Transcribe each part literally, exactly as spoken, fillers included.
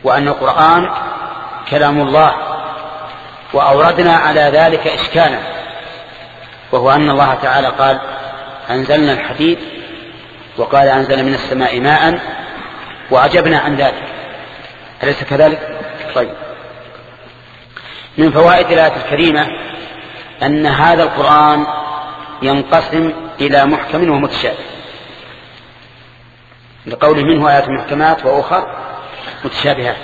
وأن القرآن كلام الله. وأوردنا على ذلك إشكالا، وهو أن الله تعالى قال أنزلنا الحديد، وقال أنزل من السماء ماء، وعجبنا عن ذلك، أليس كذلك؟ طيب، من فوائد الآية الكريمة أن هذا القرآن ينقسم إلى محكم ومتشابه، لقوله منه آيات محكمات وأخر متشابهات.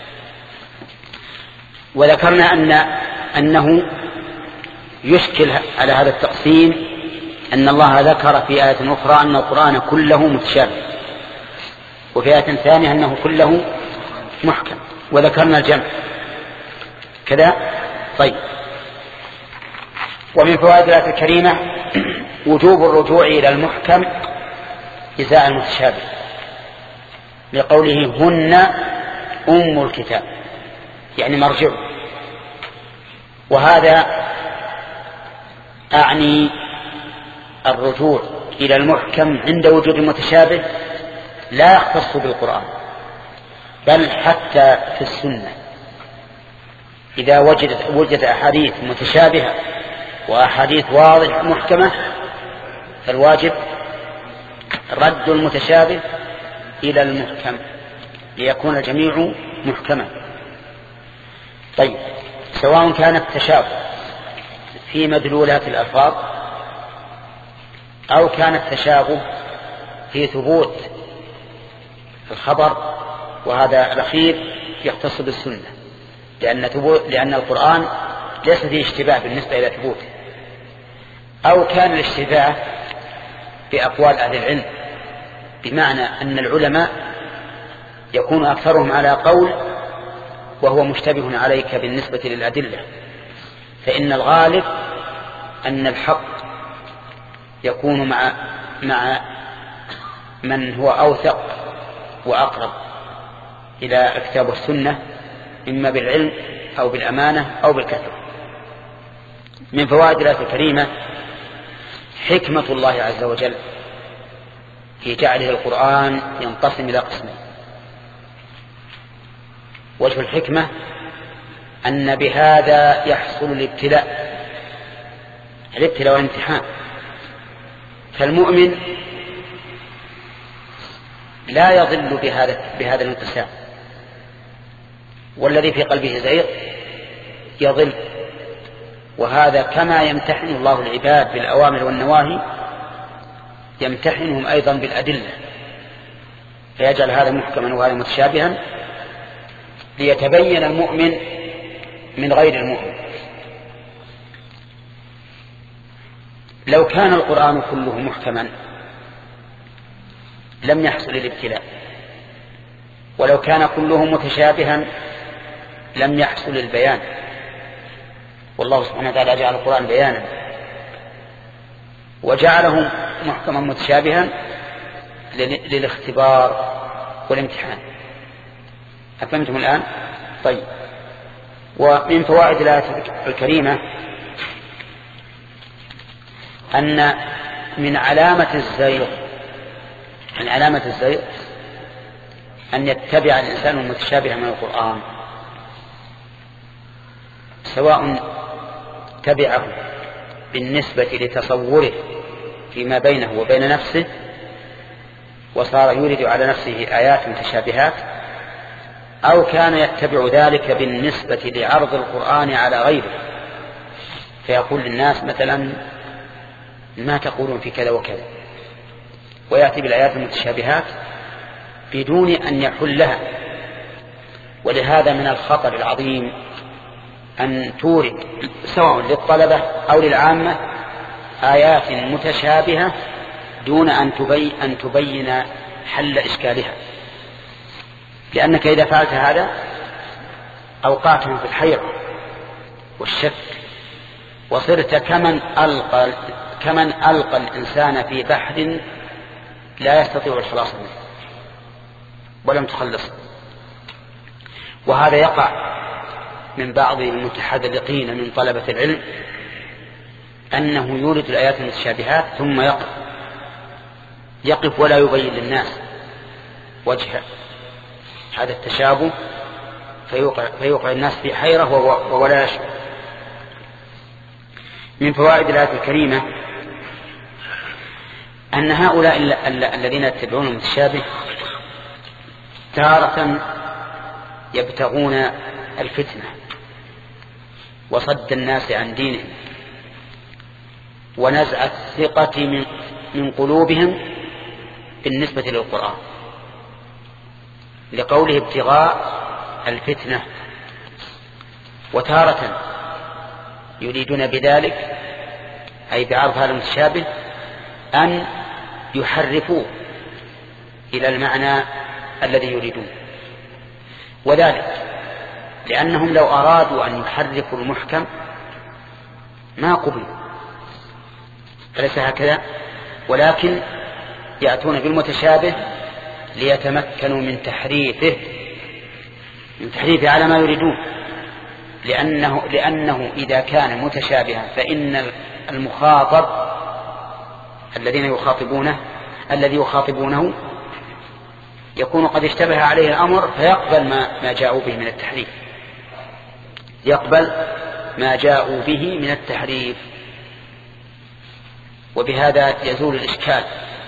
وذكرنا أن أنه يشكل على هذا التقسيم أن الله ذكر في آية أخرى أن القرآن كله متشابه، وفي آية ثانية أنه كله محكم، وذكرنا الجمع كذا. طيب، ومن فوائد الآية الكريمة وجوب الرجوع إلى المحكم إزاء المتشابه، لقوله هن أم الكتاب، يعني مرجع. وهذا أعني الرجوع إلى المحكم عند وجود المتشابه لا يختص بالقرآن، بل حتى في السنة إذا وجدت وجد أحاديث متشابهة وأحاديث واضحة محكمة، فالواجب رد المتشابه إلى المحكم ليكون الجميع محكما. طيب، سواء كان التشابه في مدلولات الألفاظ أو كان التشابه في ثبوت الخبر، وهذا الأخير يختص بالسنة، لأن, لأن القرآن ليس فيه اشتباه بالنسبة إلى ثبوته، أو كان الاشتباه بأقوال أهل العلم، بمعنى أن العلماء يكون أكثرهم على قول وهو مشتبه عليك بالنسبة للأدلة، فإن الغالب أن الحق يكون مع مع من هو أوثق وأقرب إلى الكتاب والسنة، إما بالعلم أو بالأمانة أو بالكثرة. من فوائد الآية الكريمة حكمة الله عز وجل في جعله القرآن ينقسم إلى قسمين. وجه الحكمة أن بهذا يحصل الابتلاء، الابتلاء والامتحان. فالمؤمن لا يضل بهذا بهذا الانقسام، والذي في قلبه زيغ يضل. وهذا كما يمتحن الله العباد بالأوامر والنواهي يمتحنهم أيضا بالأدلة، فيجعل هذا محكما وهذا متشابها ليتبين المؤمن من غير المؤمن. لو كان القرآن كله محكما لم يحصل الابتلاء، ولو كان كله متشابها لم يحصل البيان. والله سبحانه وتعالى جعل القرآن بيانا وجعله محكما متشابها للاختبار والامتحان. أفهمتم الآن؟ طيب، ومن فوائد الآية الكريمة أن من علامة الزيغ من علامة الزيغ أن يتبع الإنسان المتشابه من القرآن، سواء تبعه بالنسبة لتصوره فيما بينه وبين نفسه وصار يورد على نفسه آيات متشابهات، أو كان يتبع ذلك بالنسبة لعرض القرآن على غيره، فيقول للناس مثلا ما تقولون في كذا وكذا، ويأتي بالآيات المتشابهات بدون أن يحلها. ولهذا من الخطر العظيم أن تورد سواء للطلبة أو للعامة آيات متشابهة دون أن تبين, أن تبين حل إشكالها، لأنك إذا فعلت هذا أوقعتهم في الحيرة والشك، وصرت كمن ألقى, كمن ألقى الإنسان في بحر لا يستطيع الخلاص منه ولم تخلص. وهذا يقع من بعض المتحذلقين من طلبة العلم أنه يورد الآيات المتشابهات ثم يقف يقف ولا يبين للناس وجه هذا التشابه فيوقع, فيوقع الناس في حيرة وهو لا يشعر. من فوائد الآية الكريمة أن هؤلاء الذين يتبعون المتشابه تارة يبتغون الفتنة وصد الناس عن دينهم ونزع الثقة من, من قلوبهم بالنسبة للقرآن، لقوله ابتغاء الفتنة. وتارة يريدون بذلك أي بعرض هذا المتشابه أن يحرفوه إلى المعنى الذي يريدون، وذلك لأنهم لو أرادوا أن يحرفوا المحكم ما قبل، فليس هكذا، ولكن يأتون بالمتشابه ليتمكنوا من تحريفه من تحريفه على ما يريدون، لأنه, لأنه إذا كان متشابها فإن المخاطب الذين يخاطبونه الذي يخاطبونه يكون قد اشتبه عليه الأمر فيقبل ما, ما جاءوا به من التحريف يقبل ما جاءوا به من التحريف وبهذا يزول الإشكال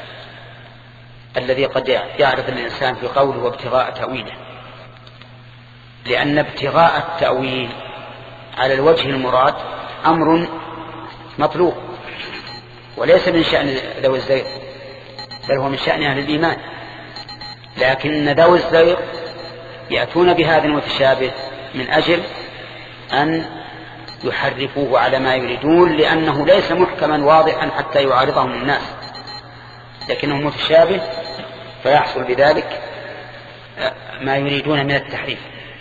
الذي قد يعرض الإنسان في قوله وابتغاء تأويله، لأن ابتغاء التأويل على الوجه المراد أمر مطلوب وليس من شأن ذوي الزيغ، بل هو من شأن أهل الإيمان، لكن ذوي الزيغ يأتون بهذا المتشابه من أجل أن يحرفوه على ما يريدون، لأنه ليس محكما واضحا حتى يعارضهم الناس، لكنه متشابه فيحصل بذلك ما يريدون من التحريف.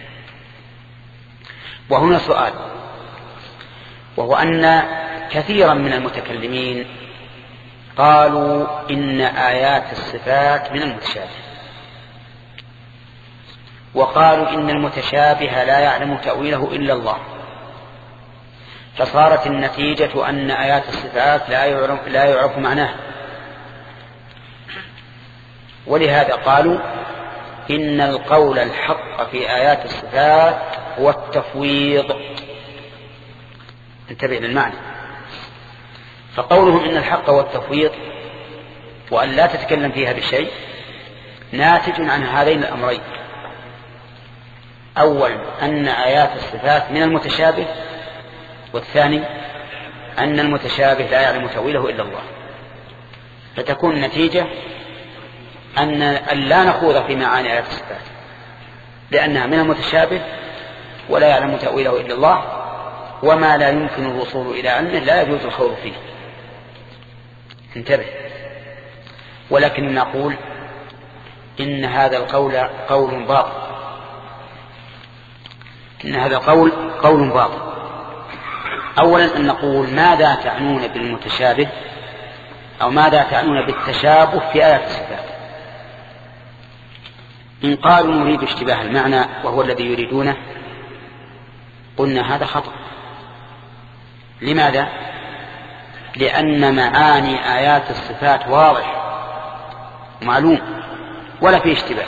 وهنا سؤال، وهو أن كثيرا من المتكلمين قالوا إن آيات الصفات من المتشابه، وقالوا إن المتشابه لا يعلم تأويله إلا الله، فصارت النتيجة أن آيات الصفات لا يعرف, لا يعرف معناه، ولهذا قالوا إن القول الحق في آيات الصفات هو التفويض. انتبه للمعنى، فقولهم إن الحق هو التفويض وأن لا تتكلم فيها بشيء ناتج عن هذين الأمرين: أول أن آيات الصفات من المتشابه، والثاني أن المتشابه لا يعلم تأويله إلا الله، فتكون النتيجة أن لا نخوض في معاني آيات الصفات لأنها من المتشابه ولا يعلم تأويله إلا الله، وما لا يمكن الوصول إلى علمه لا يجوز الخوض فيه. انتبه. ولكن نقول إن هذا القول قول باطل، إن هذا القول قول باطل. أولا أن نقول ماذا تعنون بالمتشابه أو ماذا تعنون بالتشابه في آيات الصفات؟ إن قالوا نريد اشتباه المعنى وهو الذي يريدونه قلنا هذا خطأ. لماذا؟ لأن معاني آيات الصفات واضح ومعلوم ولا فيه اشتباه،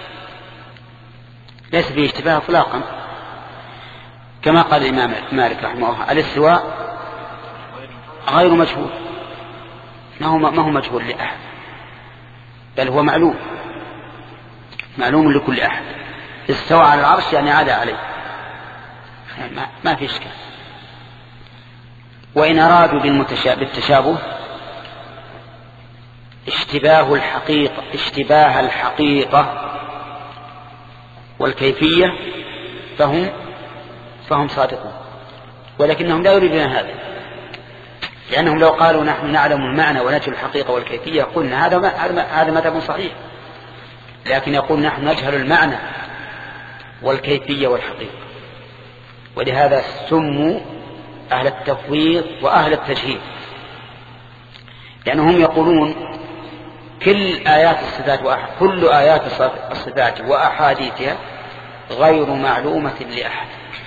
ليس فيه اشتباه اطلاقا، كما قال الإمام مالك رحمه الله: الاستواء غير مجهول، ما هو ما هو مجهول لأحد، بل هو معلوم معلوم لكل أحد. استوى على العرش يعني عاد عليه، ما, ما في إشكال. وإن أرادوا بالتشابه اشتباه الحقيقة اشتباه الحقيقة والكيفية فهم فهم صادقون، ولكنهم لا يريدون هذا، لأنهم لو قالوا نحن نعلم المعنى ونجهل الحقيقة والكيفية قلنا هذا هذا مذهب صحيح، لكن يقول نحن نجهل المعنى والكيفية والحقيقة، ولهذا سموا أهل التفويض وأهل التجهيل، لأنهم يقولون كل آيات الصفات كل آيات الصفات وأحاديثها غير معلومة لأحد،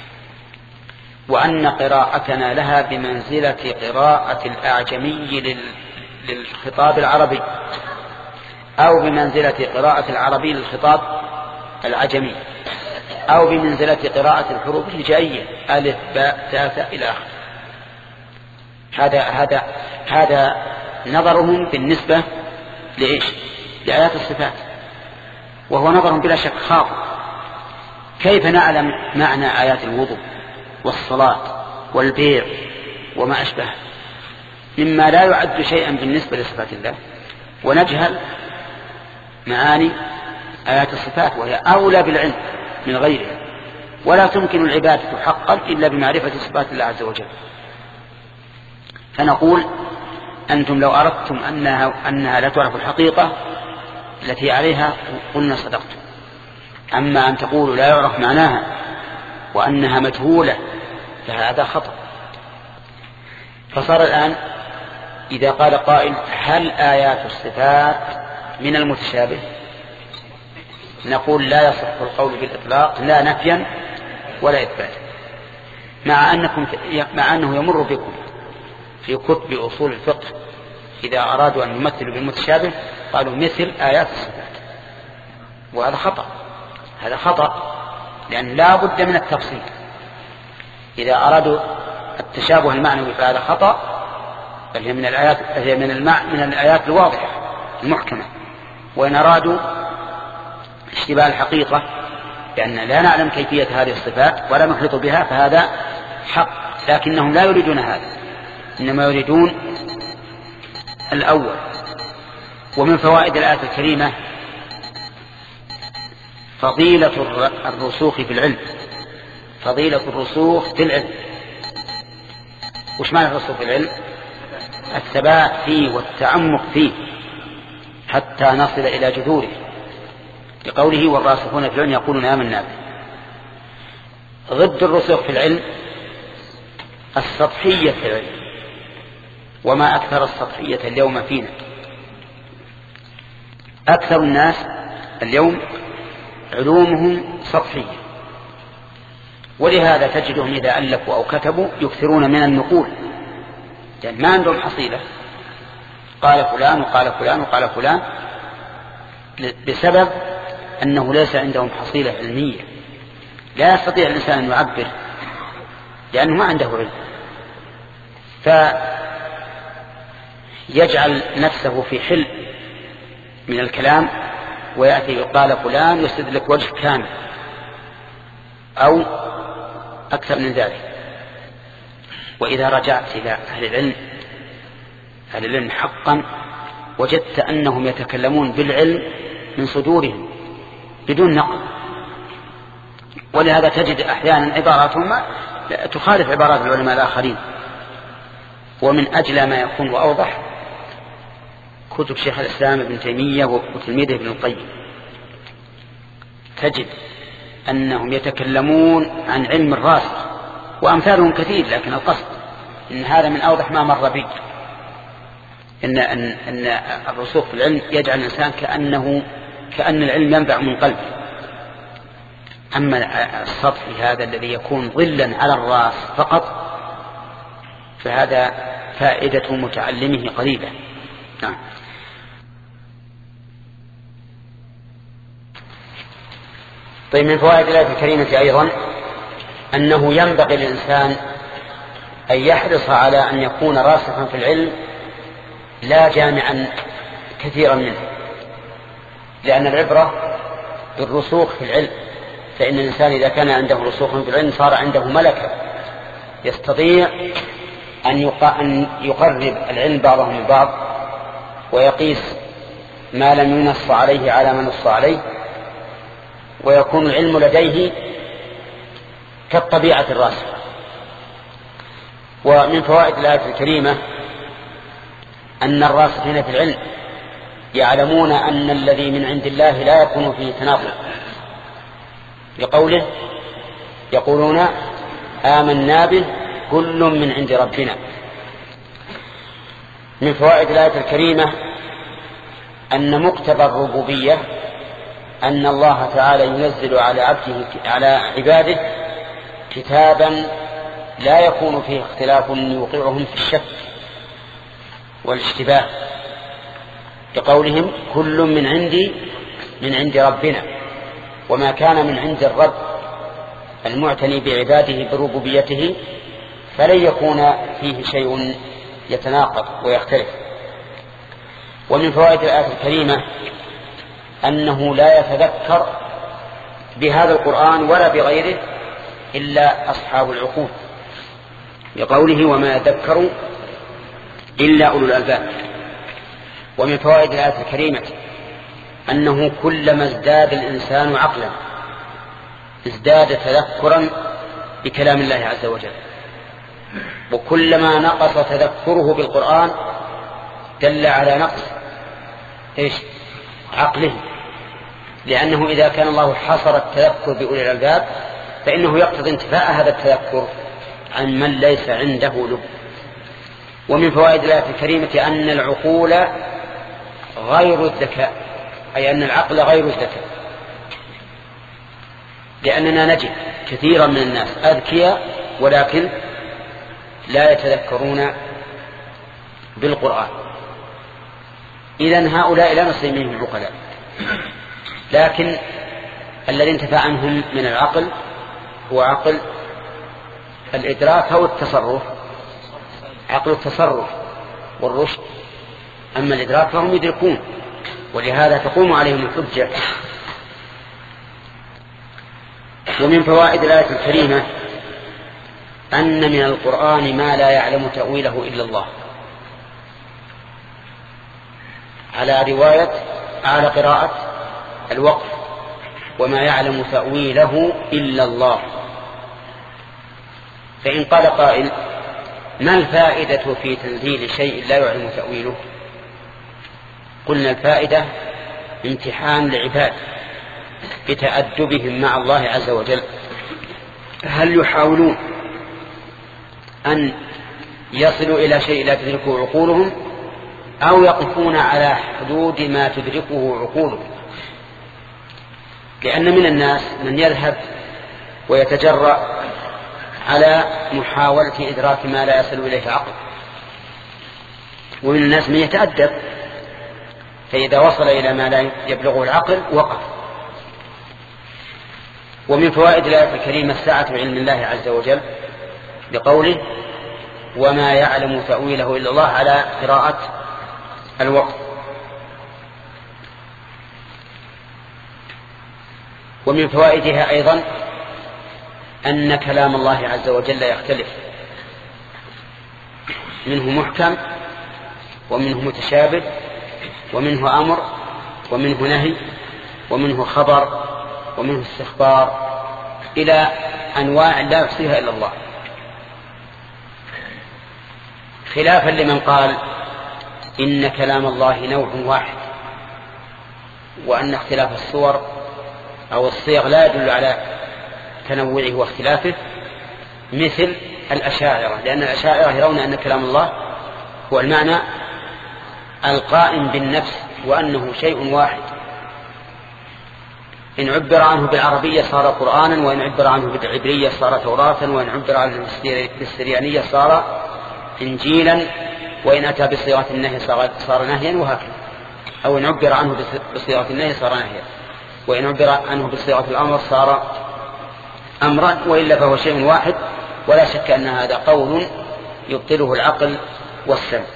وأن قراءتنا لها بمنزلة قراءة الأعجمي للخطاب العربي أو بمنزلة قراءة العربي للخطاب العجمي. أو بمنزلة قراءة الحروف الهجائية ألف باء تاء ثاء إلى آخره. هذا هذا هذا نظرهم بالنسبة لإيش؟ لآيات الصفات، وهو نظر بلا شك خاطئ. كيف نعلم معنى آيات الوضوء والصلاة والبيع وما أشبه مما لا يعد شيئا بالنسبة لصفات الله، ونجهل معاني آيات الصفات وهي أولى بالعلم من غيرها؟ ولا تمكن العبادة حقا إلا بمعرفة صفات الله عز وجل. فنقول أنتم لو أردتم أنها, أنها لا تعرف الحقيقة التي عليها قلنا صدقتم. أما أن تقولوا لا يعرف معناها وأنها مجهولة فهذا خطأ. فصار الآن إذا قال قائل هل آيات الصفات من المتشابه؟ نقول لا يصح القول بالإطلاق لا نفيا ولا إثباتا، مع أنكم مع أنه يمر بكم في كتب أصول الفقه إذا أرادوا أن يمثلوا بالمتشابه قالوا مثل آيات الصفات، وهذا خطأ. هذا خطأ لأن لا بد من التفصيل. إذا أرادوا التشابه المعنوي فهذا خطأ، بل هي من الآيات هي من المع من الآيات الواضحة المحكمة. وإن أرادوا اشتباه الحقيقة لأن لا نعلم كيفية هذه الصفات ولا نحيط بها فهذا حق، لكنهم لا يريدون هذا، إنما يريدون الأول. ومن فوائد الآية الكريمة فضيلة الرسوخ في العلم، فضيلة الرسوخ في العلم. وش معنى الرسوخ في العلم؟ الثبات فيه والتعمق فيه حتى نصل إلى جذوره، لقوله والراسخون في العلم يقولون آمنا به. ضد الرسوخ في العلم السطحية في العلم، وما أكثر السطحية اليوم فينا. أكثر الناس اليوم علومهم سطحية، ولهذا تجدهم إذا ألفوا أو كتبوا يكثرون من النقول، يعني ما عندهم حصيلة، قال فلان وقال فلان وقال فلان، بسبب أنه ليس عندهم حصيلة علمية. لا يستطيع الإنسان أن يعبر لأنه ما عنده علم، فيجعل نفسه في حل من الكلام ويأتي يقال فلان يسد لك وجه كامل أو أكثر من ذلك. وإذا رجعت إلى أهل العلم أهل العلم حقا وجدت أنهم يتكلمون بالعلم من صدورهم بدون نقل، ولهذا تجد أحيانا عباراتهم تخالف عبارات العلماء الآخرين. ومن أجل ما يكون وأوضح كتب شيخ الإسلام ابن تيمية وتلميذه ابن القيم، تجد أنهم يتكلمون عن علم الراسخ، وأمثالهم كثير، لكن القصد إن هذا من أوضح ما مر بي، إن, أن, أن الرسوخ في العلم يجعل الإنسان كأنه كأن العلم ينبع من قلبه. أما السطح هذا الذي يكون ظلا على الرأس فقط فهذا فائدة متعلمه قليلة. نعم. طيب، من فوائد الآية الكريمة أيضا أنه ينبغي للإنسان أن يحرص على أن يكون راسخا في العلم لا جامعا كثيرا منه، لأن العبرة بالرسوخ في العلم، فإن الإنسان إذا كان عنده رسوخ في العلم صار عنده ملكة يستطيع أن يقرب العلم بعضه من بعض ويقيس ما لم ينص عليه على ما نص عليه، ويكون العلم لديه كالطبيعة الراسخة. ومن فوائد الآية الكريمة أن الراسخين في العلم يعلمون أن الذي من عند الله لا يكون فيه تناقض، لقوله يقولون آمنا به كل من عند ربنا. من فوائد الآية الكريمة أن مقتضى الربوبية أن الله تعالى ينزل على عبده على عباده كتابا لا يكون فيه اختلاف يوقعهم في الشك والاشتباه، لقولهم كل من عندي من عند ربنا، وما كان من عند الرب المعتني بعباده بربوبيته فلن يكون فيه شيء يتناقض ويختلف. ومن فوائد الآية الكريمة أنه لا يتذكر بهذا القرآن ولا بغيره إلا أصحاب العقول، بقوله وما يذكر إلا أولو الألباب. ومن فوائد الآية الكريمة أنه كلما ازداد الإنسان عقلا ازداد تذكرا بكلام الله عز وجل، وكلما نقص تذكره بالقرآن دل على نقص إيش؟ عقله، لأنه إذا كان الله حصر التذكر بأولي الألباب فإنه يقتضي انتفاء هذا التذكر عن من ليس عنده لب. ومن فوائد الآية الكريمة أن العقول غير الذكاء، أي أن العقل غير الذكاء، لأننا نجد كثيرا من الناس أذكياء ولكن لا يتذكرون بالقرآن. إذن هؤلاء لا نصيب منهم عقلاء، لكن الذي انتفع عنهم من العقل هو عقل الإدراك أو التصرف، عقل التصرف والرشد. أما الإدراك فهم يدركون، ولهذا تقوم عليهم الحجة. ومن فوائد الآية الكريمة أن من القرآن ما لا يعلم تأويله إلا الله، على رواية على قراءة الوقف وما يعلم تأويله إلا الله. فإن قال قائل ما الفائدة في تنزيل شيء لا يعلم تأويله؟ قلنا الفائدة امتحان العباد بتأدبهم مع الله عز وجل، هل يحاولون أن يصلوا إلى شيء لا تدركه عقولهم أو يقفون على حدود ما تدركه عقولهم؟ لأن من الناس من يذهب ويتجرأ على محاولة إدراك ما لا يصل إليه عقل، ومن الناس من يتأدب فإذا وصل إلى ما لا يبلغه العقل وقف. ومن فوائد الآية الكريمة سعة علم الله عز وجل بقوله وما يعلم تأويله إلا الله على قراءة الوقت. ومن فوائدها أيضا أن كلام الله عز وجل يختلف، منه محكم ومنه متشابه ومنه أمر ومنه نهي ومنه خبر ومنه استخبار إلى أنواع لا يحصيها إلا الله، خلافا لمن قال إن كلام الله نوع واحد وأن اختلاف الصور أو الصيغ لا يدل على تنوعه واختلافه، مثل الأشاعرة، لأن الأشاعرة يرون أن كلام الله هو المعنى القائم بالنفس وأنه شيء واحد، إن عبر عنه بالعربية صار قرآنا، وإن عبر عنه بالعبرية صار توراة، وإن عبر عنه بالسريانية صار إنجيلا، وإن أتى بصيغة النهي صار نهيا، وهكذا. أو إن عبر عنه بصيغة النهي صار نهيا، وإن عبر عنه بصيغة الأمر صار أمرا، وإلا فهو شيء واحد. ولا شك أن هذا قول يبطله العقل والسمع.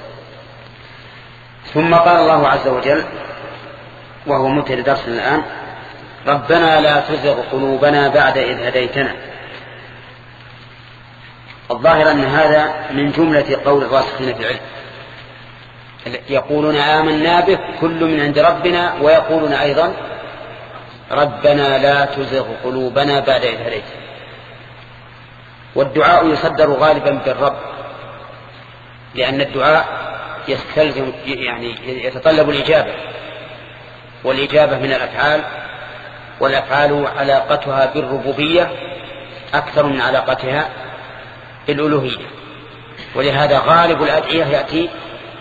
ثم قال الله عز وجل وهو منتهى درسنا الآن ربنا لا تزغ قلوبنا بعد إذ هديتنا. الظاهر أن هذا من جملة قول الراسخين في العلم، يقولون آمنا به كل من عند ربنا، ويقولون أيضا ربنا لا تزغ قلوبنا بعد إذ هديتنا. والدعاء يصدر غالبا بالرب، لأن الدعاء يستلزم يعني يتطلب الإجابة، والإجابة من الأفعال، والأفعال علاقتها بالربوبية أكثر من علاقتها بالألوهية، ولهذا غالب الأدعية يأتي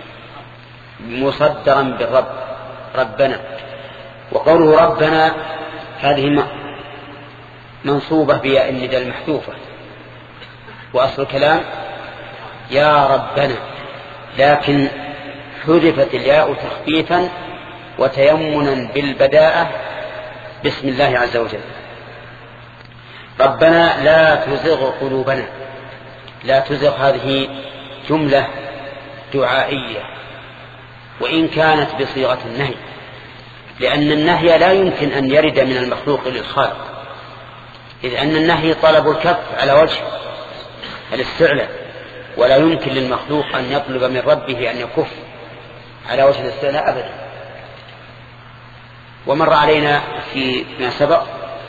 مصدرا بالرب ربنا. وقوله ربنا هذه منصوبة بياء الندى المحذوفة، وأصل الكلام يا ربنا، لكن حذفت الياء تخفيفا وتيمنا بالبداءة بسم الله عز وجل. ربنا لا تزغ قلوبنا. لا تزغ هذه جملة دعائية وإن كانت بصيغة النهي، لأن النهي لا يمكن أن يرد من المخلوق للخالق، إذ أن النهي طلب الكف على وجه الاستعلاء، ولا يمكن للمخلوق أن يطلب من ربه أن يكف على وجه الاستعلاء أبدا. ومر علينا في ما سبق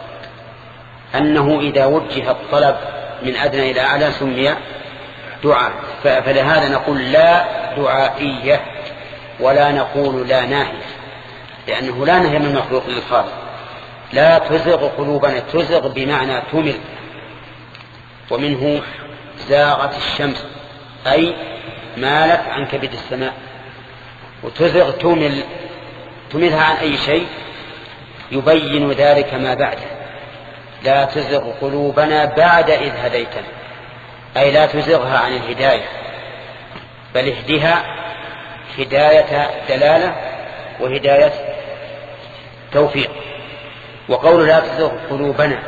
أنه إذا وجه الطلب من أدنى إلى أعلى سمي دعاء، فلهذا نقول لا دعائية ولا نقول لا ناهية، لأنه لا نهي من مخلوق للخالق. لا تزغ قلوبنا، تزغ بمعنى تمل، ومنه زاغت الشمس أي مالت عن كبد السماء، وتزغ تمل، تملها عن أي شيء يبين ذلك ما بعده. لا تزغ قلوبنا بعد إذ هديتنا، أي لا تزغها عن الهداية، بل اهدها هداية دلالة وهداية توفيق. وقول لا تزغ قلوبنا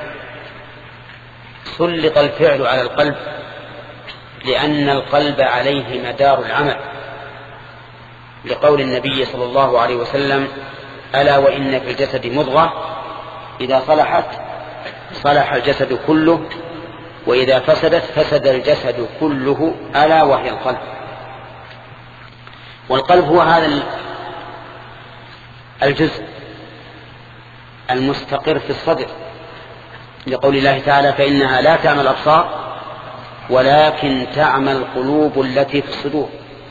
سلط الفعل على القلب، لأن القلب عليه مدار العمل، لقول النبي صلى الله عليه وسلم: ألا وإن في الجسد مضغة إذا صلحت صلح الجسد كله، وإذا فسدت فسد الجسد كله، ألا وهي القلب. والقلب هو هذا الجزء المستقر في الصدر، لقول الله تعالى: فإنها لا تعمى الأبصار ولكن تعمى القلوب التي في الصدور.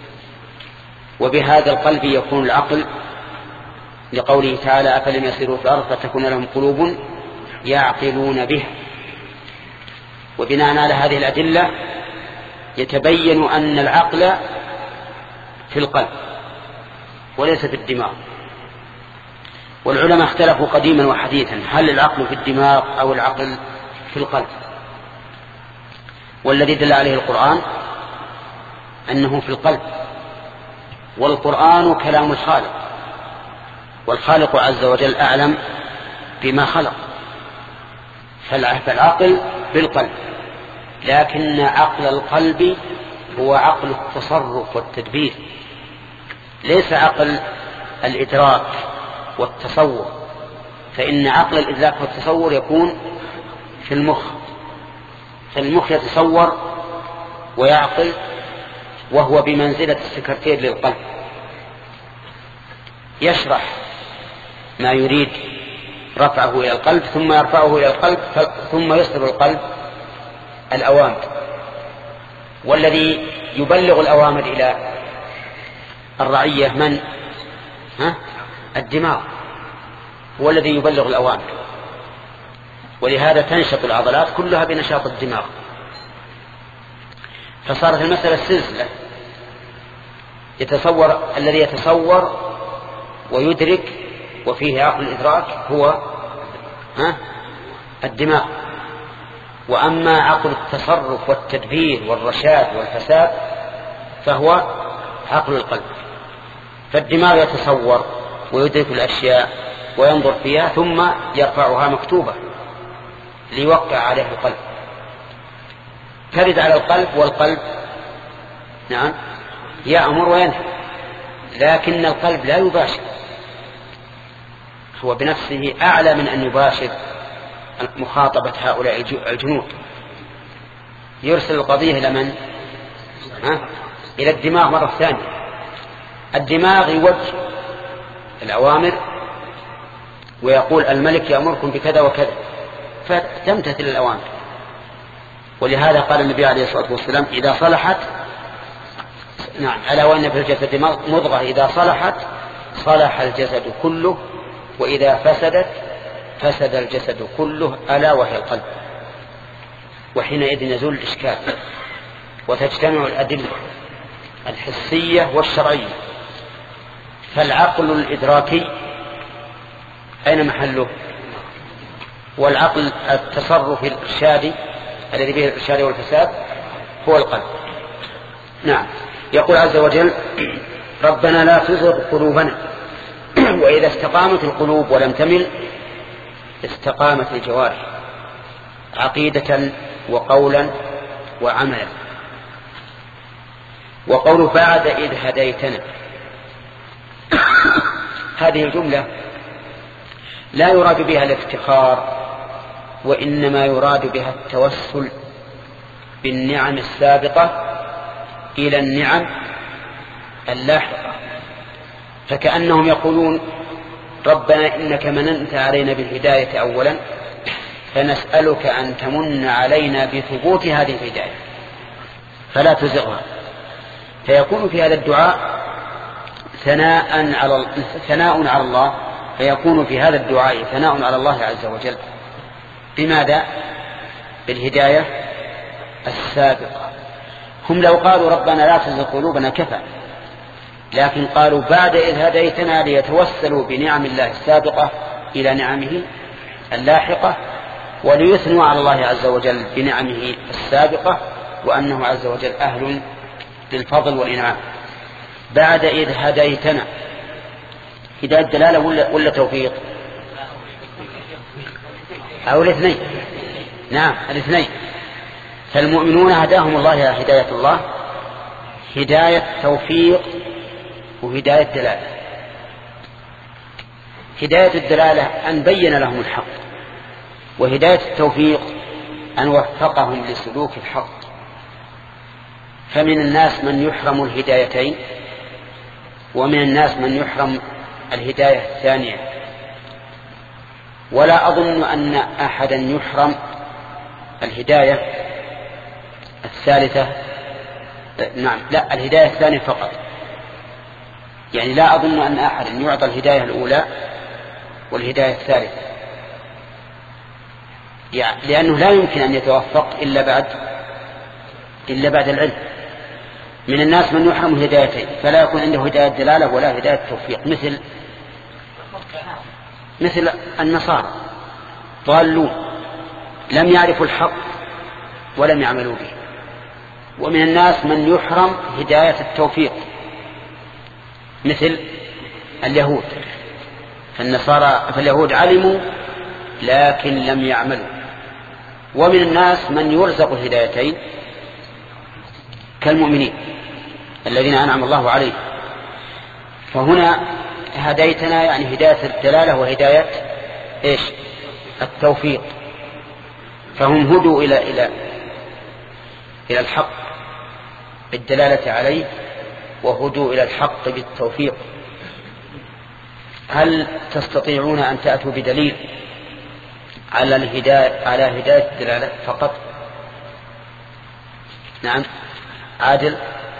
وبهذا القلب يكون العقل، لقوله تعالى: أفلم يسيروا في الأرض فتكون لهم قلوب يعقلون بها. وبناء على هذه الأدلة يتبين أن العقل في القلب وليس في الدماغ. والعلماء اختلفوا قديما وحديثا هل العقل في الدماغ أو العقل في القلب، والذي دل عليه القرآن أنه في القلب، والقرآن كلام الخالق، والخالق عز وجل أعلم بما خلق، فالعقل بالقلب. لكن عقل القلب هو عقل التصرف والتدبير، ليس عقل الإدراك والتصور، فإن عقل الإدراك والتصور يكون في المخ، فالمخ يتصور ويعقل، وهو بمنزلة السكرتير للقلب، يشرح ما يريد رفعه إلى القلب ثم يرفعه إلى القلب ثم يصدر القلب الأوامر. والذي يبلغ الأوامر إلى الرعية من؟ ها؟ الدماغ هو الذي يبلغ الأوامر، ولهذا تنشط العضلات كلها بنشاط الدماغ، فصارت المسألة سلسلة. يتصور الذي يتصور ويدرك وفيه عقل الإدراك هو ها؟ الدماغ، وأما عقل التصرف والتدبير والرشاد والفساد فهو عقل القلب. فالدماغ يتصور ويدرك الأشياء وينظر فيها ثم يرفعها مكتوبة ليوقع عليها القلب، ترد على القلب، والقلب نعم يأمر وينهى، لكن القلب لا يباشر، هو بنفسه أعلى من أن يباشر مخاطبة هؤلاء الجنود. يرسل القضية إلى من؟ ها؟ إلى الدماغ مرة ثانية. الدماغ يوجه الأوامر ويقول: الملك يأمركم بكذا وكذا، فتمتثل الأوامر. ولهذا قال النبي عليه الصلاة والسلام: إذا صلحت نعم ألا وإن في الجسد مضغة إذا صلحت صلح الجسد كله، وإذا فسدت فسد الجسد كله، ألا وهي القلب. وحينئذ يزول الإشكال وتجتمع الأدلة الحسية والشرعية. فالعقل الإدراكي أين محله؟ والعقل التصرفي الإرشادي الذي به الإرشاد والفساد هو القلب. نعم. يقول عز وجل: ربنا لا تزغ قلوبنا. وإذا استقامت القلوب ولم تمل استقامت الجوارح. عقيدة وقولا وعملا. وقول بعد إذ هديتنا، هذه الجملة لا يراد بها الافتخار، وإنما يراد بها التوسل بالنعم السابقة إلى النعم اللاحقة. فكأنهم يقولون ربنا إنك مننت علينا بالهداية أولا، فنسألك أن تمن علينا بثبوت هذه الهداية فلا تزغها. فيكون في هذا الدعاء ثناء على ثناء على الله، فيكون في هذا الدعاء ثناء على الله عز وجل. بماذا؟ بالهداية السابقة. هم لو قالوا ربنا لا تزغ قلوبنا كفى، لكن قالوا بعد إذ هديتنا ليتوسلوا بنعم الله السابقة إلى نعمه اللاحقة، وليثنوا على الله عز وجل بنعمه السابقة، وأنه عز وجل أهل للفضل والإنعام. بعد إذ هديتنا، هداية دلالة ولا, ولا توفيق؟ أو الاثنين؟ نعم الاثنين. فالمؤمنون هداهم الله إلى هداية الله، هداية توفيق وهداية دلالة. هداية الدلالة أن بين لهم الحق، وهداية التوفيق أن وفقهم لسلوك الحق. فمن الناس من يحرم الهدايتين، ومن الناس من يحرم الهداية الثانية. ولا أظن أن أحدا يحرم الهداية الثالثة، نعم لا الهداية الثانية فقط. يعني لا أظن أن أحدا يعطى الهداية الأولى والهداية الثالثة، يعني لأنه لا يمكن أن يتوفق إلا بعد إلا بعد العلم. من الناس من يحرم الهدايتين، فلا يكون عنده هداية دلالة ولا هداية توفيق، مثل مثل النصارى ضالوا لم يعرفوا الحق ولم يعملوا به. ومن الناس من يحرم هداية التوفيق، مثل اليهود. فالنصارى فاليهود علموا لكن لم يعملوا. ومن الناس من يرزق الهدايتين كالمؤمنين الذين أنعم الله عليهم. فهنا هديتنا يعني هداية الدلالة وهداية إيش؟ التوفيق. فهم هدوا إلى إلى إلى الحق بالدلالة عليه، وهدوا إلى الحق بالتوفيق. هل تستطيعون أن تأتوا بدليل على الهداية على هداية الدلالة فقط؟ نعم عادل.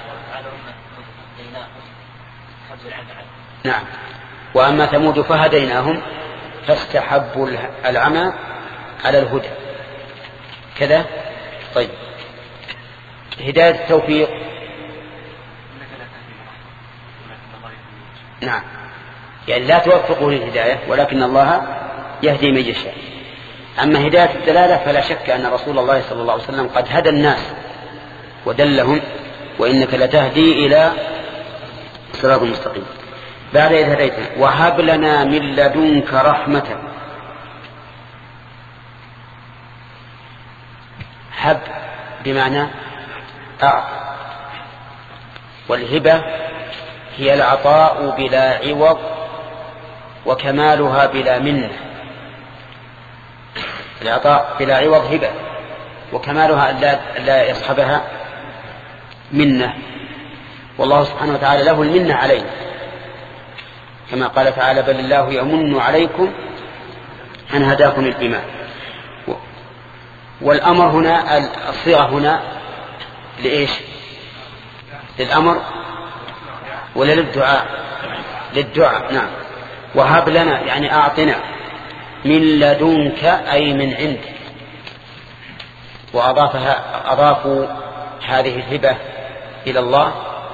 نعم. وأما ثمود فهديناهم فاستحبوا العمى على الهدى كذا. طيب هداية التوفيق، نعم يعني لا توفقه للهداية ولكن الله يهدي من يشاء. أما هداية الدلالة فلا شك أن رسول الله صلى الله عليه وسلم قد هدى الناس ودلهم، وإنك لتهدي إلى صراط مستقيم. بعد إذ هديتنا وهب لنا من لدنك رحمة. هب بمعنى أعط، والهبة هي العطاء بلا عوض وكمالها بلا منة. العطاء بلا عوض هبة، وكمالها أن لا يصحبها منة. والله سبحانه وتعالى له المنة علينا، كما قال تعالى بل الله يمن عليكم أن هداكم الإيمان. والأمر هنا الصيغة هنا لإيش؟ للأمر ولا للدعاء؟ للدعاء. نعم. وهب لنا يعني أعطنا من لدنك أي من عندك. وأضافها أضافوا هذه الهبة إلى الله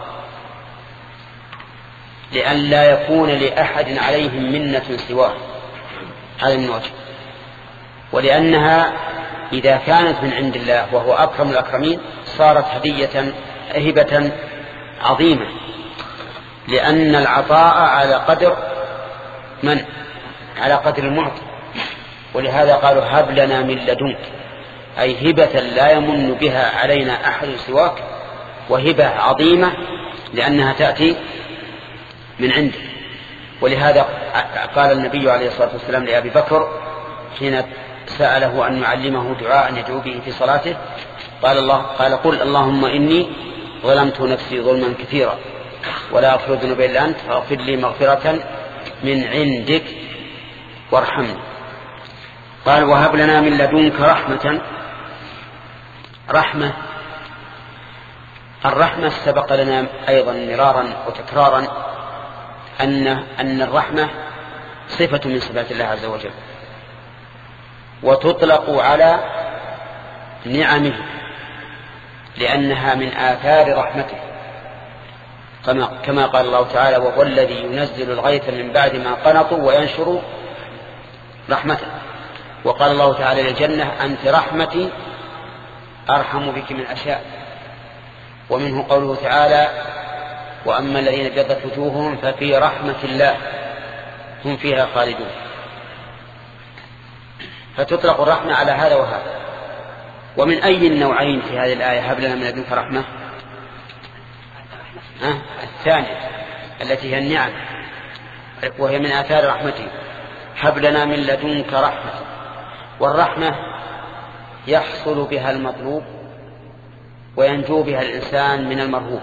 لأن لا يكون لأحد عليهم منة سواه، هذا من وجه. ولأنها إذا كانت من عند الله وهو أكرم الأكرمين صارت هدية هبة عظيمة، لأن العطاء على قدر من؟ على قدر المعطي. ولهذا قالوا هب لنا من لدنك. أي هبة لا يمن بها علينا أحد سواك، وهبة عظيمة لأنها تأتي من عنده. ولهذا قال النبي عليه الصلاة والسلام لأبي بكر حين سأله أن يعلمه دعاء يدعو به في صلاته، قال الله قال قل اللهم إني ظلمت نفسي ظلما كثيرا ولا أغفر الذنوب إلا أنت فاغفر لي مغفرة من عندك وارحمني. قال وهب لنا من لدنك رحمة. رحمة الرحمة سبق لنا أيضا مرارا وتكرارا أن أن الرحمة صفة من صفات الله عز وجل، وتطلق على نعمه لأنها من آثار رحمته، كما كما قال الله تعالى وهو الذي ينزل الغيث من بعد ما قنطوا وينشر رحمته. وقال الله تعالى للجنة أنت رحمتي أرحم بك من أشياء. ومنه قوله تعالى وأما الذين ابيضت وجوههم ففي رحمة الله هم فيها خالدون. فتطلق الرحمة على هذا وهذا. ومن أي النوعين في هذه الآية هب لنا من لدنك رحمة؟ أه؟ الثانية التي هي النعم، وهي من آثار رحمته. هب لنا من لدنك رحمة، والرحمة يحصل بها المطلوب وينجو بها الإنسان من المرهوب،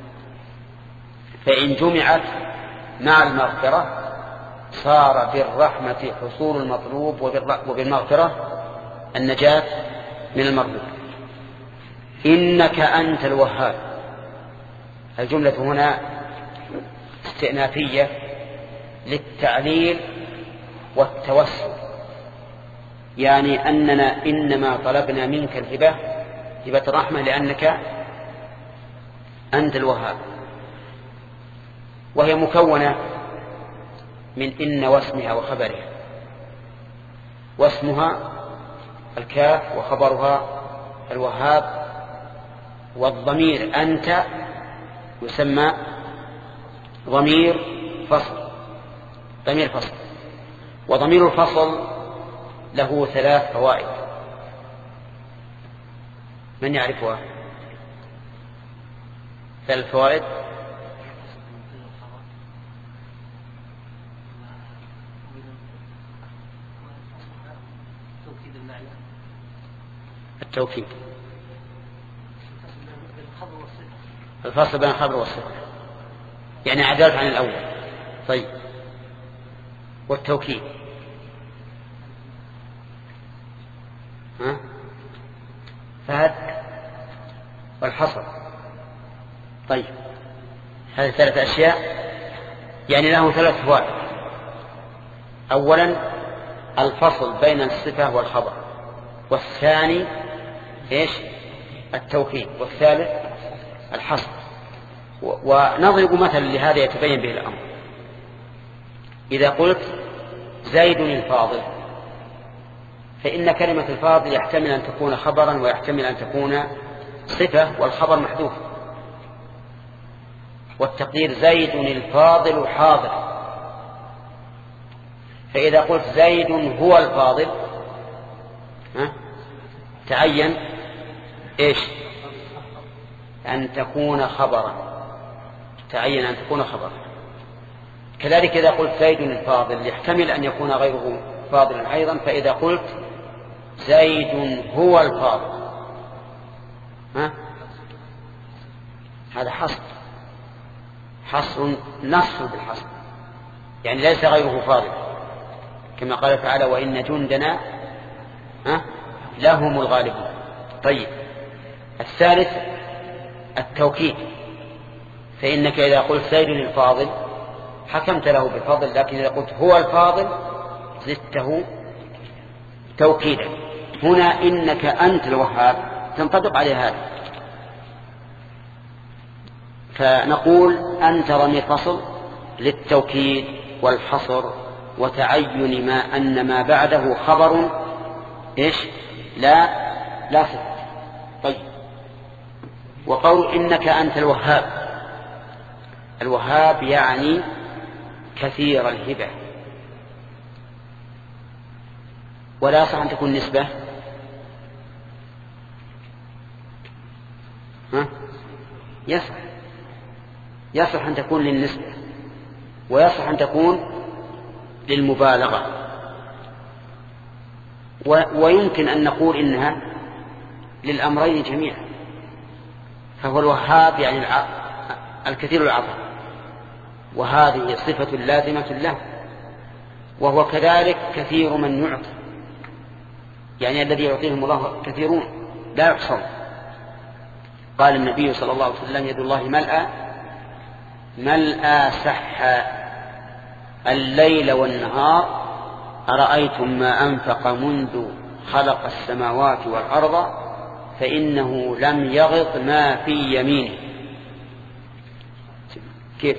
فإن جمعت مع المغفرة صار بالرحمة حصول المطلوب وبالمغفرة النجاة من المرهوب. إنك أنت الوهاب. الجملة هنا استئنافية للتعليل والتوسل، يعني أننا إنما طلبنا منك الهبة هبة الرحمة لأنك أنت الوهاب، وهي مكونة من إن واسمها وخبرها. واسمها الكاف وخبرها الوهاب، والضمير أنت يسمى ضمير فصل، ضمير فصل. وضمير الفصل له ثلاث فوائد، من يعرفها؟ ثلاث فوائد. التوكيد، الفصل بين الخبر والصفة، يعني عدالة عن الأول. طيب، والتوكيد ها فهد والحصر. طيب، هذه ثلاث أشياء يعني له ثلاث فوائد. أولا الفصل بين الصفة والخبر، والثاني إيش؟ التوكيد، والثالث الحصر. ونضرب مثلا لهذا يتبين به الأمر. إذا قلت زيد الفاضل، فإن كلمة الفاضل يحتمل أن تكون خبرا ويحتمل أن تكون صفة، والخبر محذوف، والتقدير زيد الفاضل حاضر. فإذا قلت زيد هو الفاضل ها؟ تعين إيش؟ أن تكون خبرا، تعين أن تكون خبرا. كذلك إذا قلت زيد الفاضل يحتمل أن يكون غيره فاضلا أيضا، فإذا قلت زيد هو الفاضل ها؟ هذا حصر، حصر نص بالحصر، يعني ليس غيره فاضل، كما قال تعالى وإن جندنا ها لهم الغالبون. طيب، الثالث التوكيد، فإنك إذا قلت زيد الفاضل حكمت له بالفضل، لكن إذا قلت هو الفاضل زدته توكيدا. هنا إنك أنت الوهاب تنطبق عليه هذا، فنقول أنت ضمير فصل للتوكيد والحصر وتعين ما أن ما بعده خبر إيش؟ لا لا صفة. طيب، وقول إنك أنت الوهاب، الوهاب يعني كثير الهبة، ولا صح أن تكون نسبة ها؟ يصح يصح أن تكون للنسبة، ويصح أن تكون للمبالغة، ويمكن أن نقول إنها للأمرين جميعا. فهو الوهاب يعني الكثير العطاء، وهذه صفة لازمة له، وهو كذلك كثير من يعطي، يعني الذي يعطيهم الله كثيرون لا يحصون. قال النبي صلى الله عليه وسلم: يد الله ملأى ملأى سحا الليل والنهار أرأيتم ما أنفق منذ خلق السماوات والأرض فإنه لم يغط ما في يمينه. كيف؟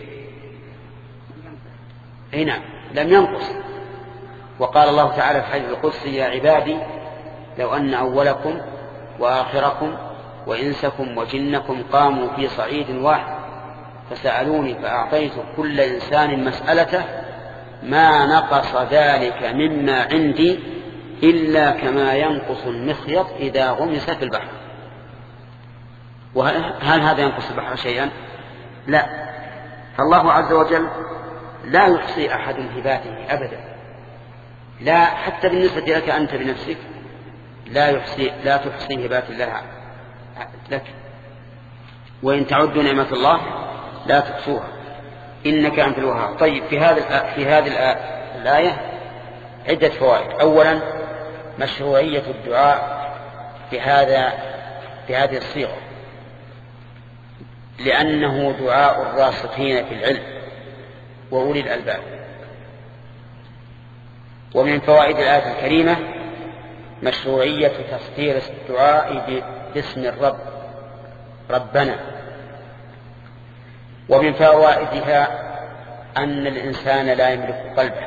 اي نعم، لم ينقص. وقال الله تعالى في الحديث القدسي: يا عبادي لو أن أولكم وآخركم وإنسكم وجنكم قاموا في صعيد واحد فسألوني فأعطيت كل إنسان مسألته ما نقص ذلك مما عندي إلا كما ينقص المخيط إذا غمس في البحر. وهل هذا ينقص البحر شيئا؟ لا. فالله عز وجل لا يحصي أحد هباته أبدا، لا حتى بالنسبة لك أنت بنفسك لا يحصي لا تحصي هبات الله لك، وإن تعدوا نعمة الله لا تحصوها إنك أنت الوهاب. طيب، في هذه في هذه الآية عدة فوائد. أولا، مشروعية الدعاء بهذا بهذه الصيغة، لأنه دعاء الراسخين في العلم وأولي الألباب. ومن فوائد الآية الكريمة مشروعية تفسير الدعاء باسم الرب ربنا. ومن فوائدها أن الإنسان لا يملك قلبه،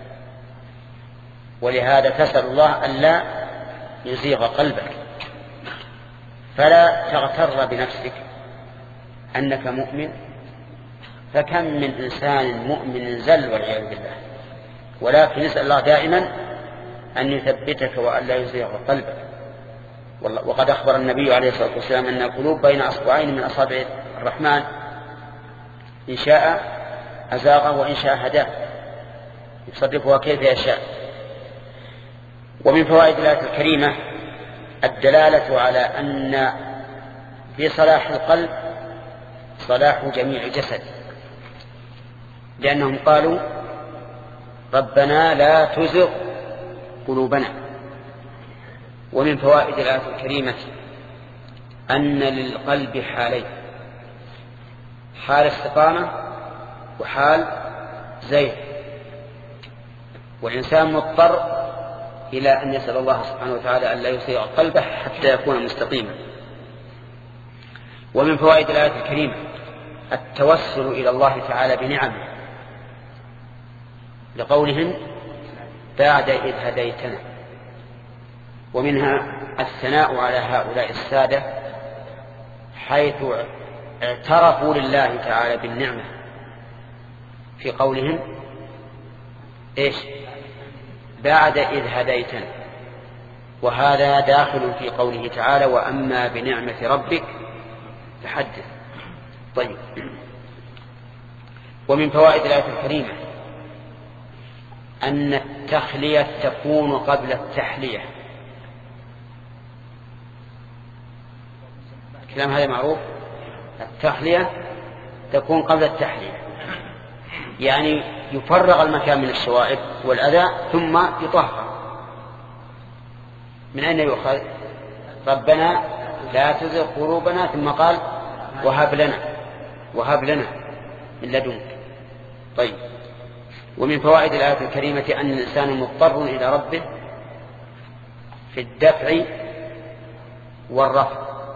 ولهذا تسأل الله ألا يزيغ قلبك، فلا تغتر بنفسك أنك مؤمن، فكم من إنسان مؤمن زل والعياذ بالله. ولكن نسأل الله دائما أن يثبتك وأن لا يزيغ قلبك. وقد أخبر النبي عليه الصلاة والسلام أن القلوب بين أصبعين من أصابع الرحمن، إن شاء أزاغه وإن شاء هداه، يصرفها كيف يشاء. ومن فوائد الآية الكريمة الدلالة على أن في صلاح القلب صلاح جميع الجسد، لأنهم قالوا ربنا لا تزغ قلوبنا. ومن فوائد الآية الكريمة أن للقلب حالين: حال استقامة وحال زيغ، والإنسان مضطر إلى أن يسأل الله سبحانه وتعالى أن لا يزيغ قلبه حتى يكون مستقيما. ومن فوائد الآية الكريمة التوسل إلى الله تعالى بنعمه، لقولهم بعد إذ هديتنا. ومنها الثناء على هؤلاء السادة حيث اعترفوا لله تعالى بالنعمة في قولهم إيش؟ بعد إذ هديتنا. وهذا داخل في قوله تعالى وأما بنعمة ربك فحدث. طيب، ومن فوائد الآية الكريمة أن التخلية تكون قبل التحلية. الكلام هذا معروف، التخلية تكون قبل التحلية، يعني يفرغ المكان من الشوائب والأذى ثم يطهر. من أين يؤخذ؟ ربنا لا تزغ قلوبنا، ثم قال وهب لنا وهب لنا من لدنك. طيب، ومن فوائد الآية الكريمة أن الإنسان مضطر إلى ربه في الدفع والرفع،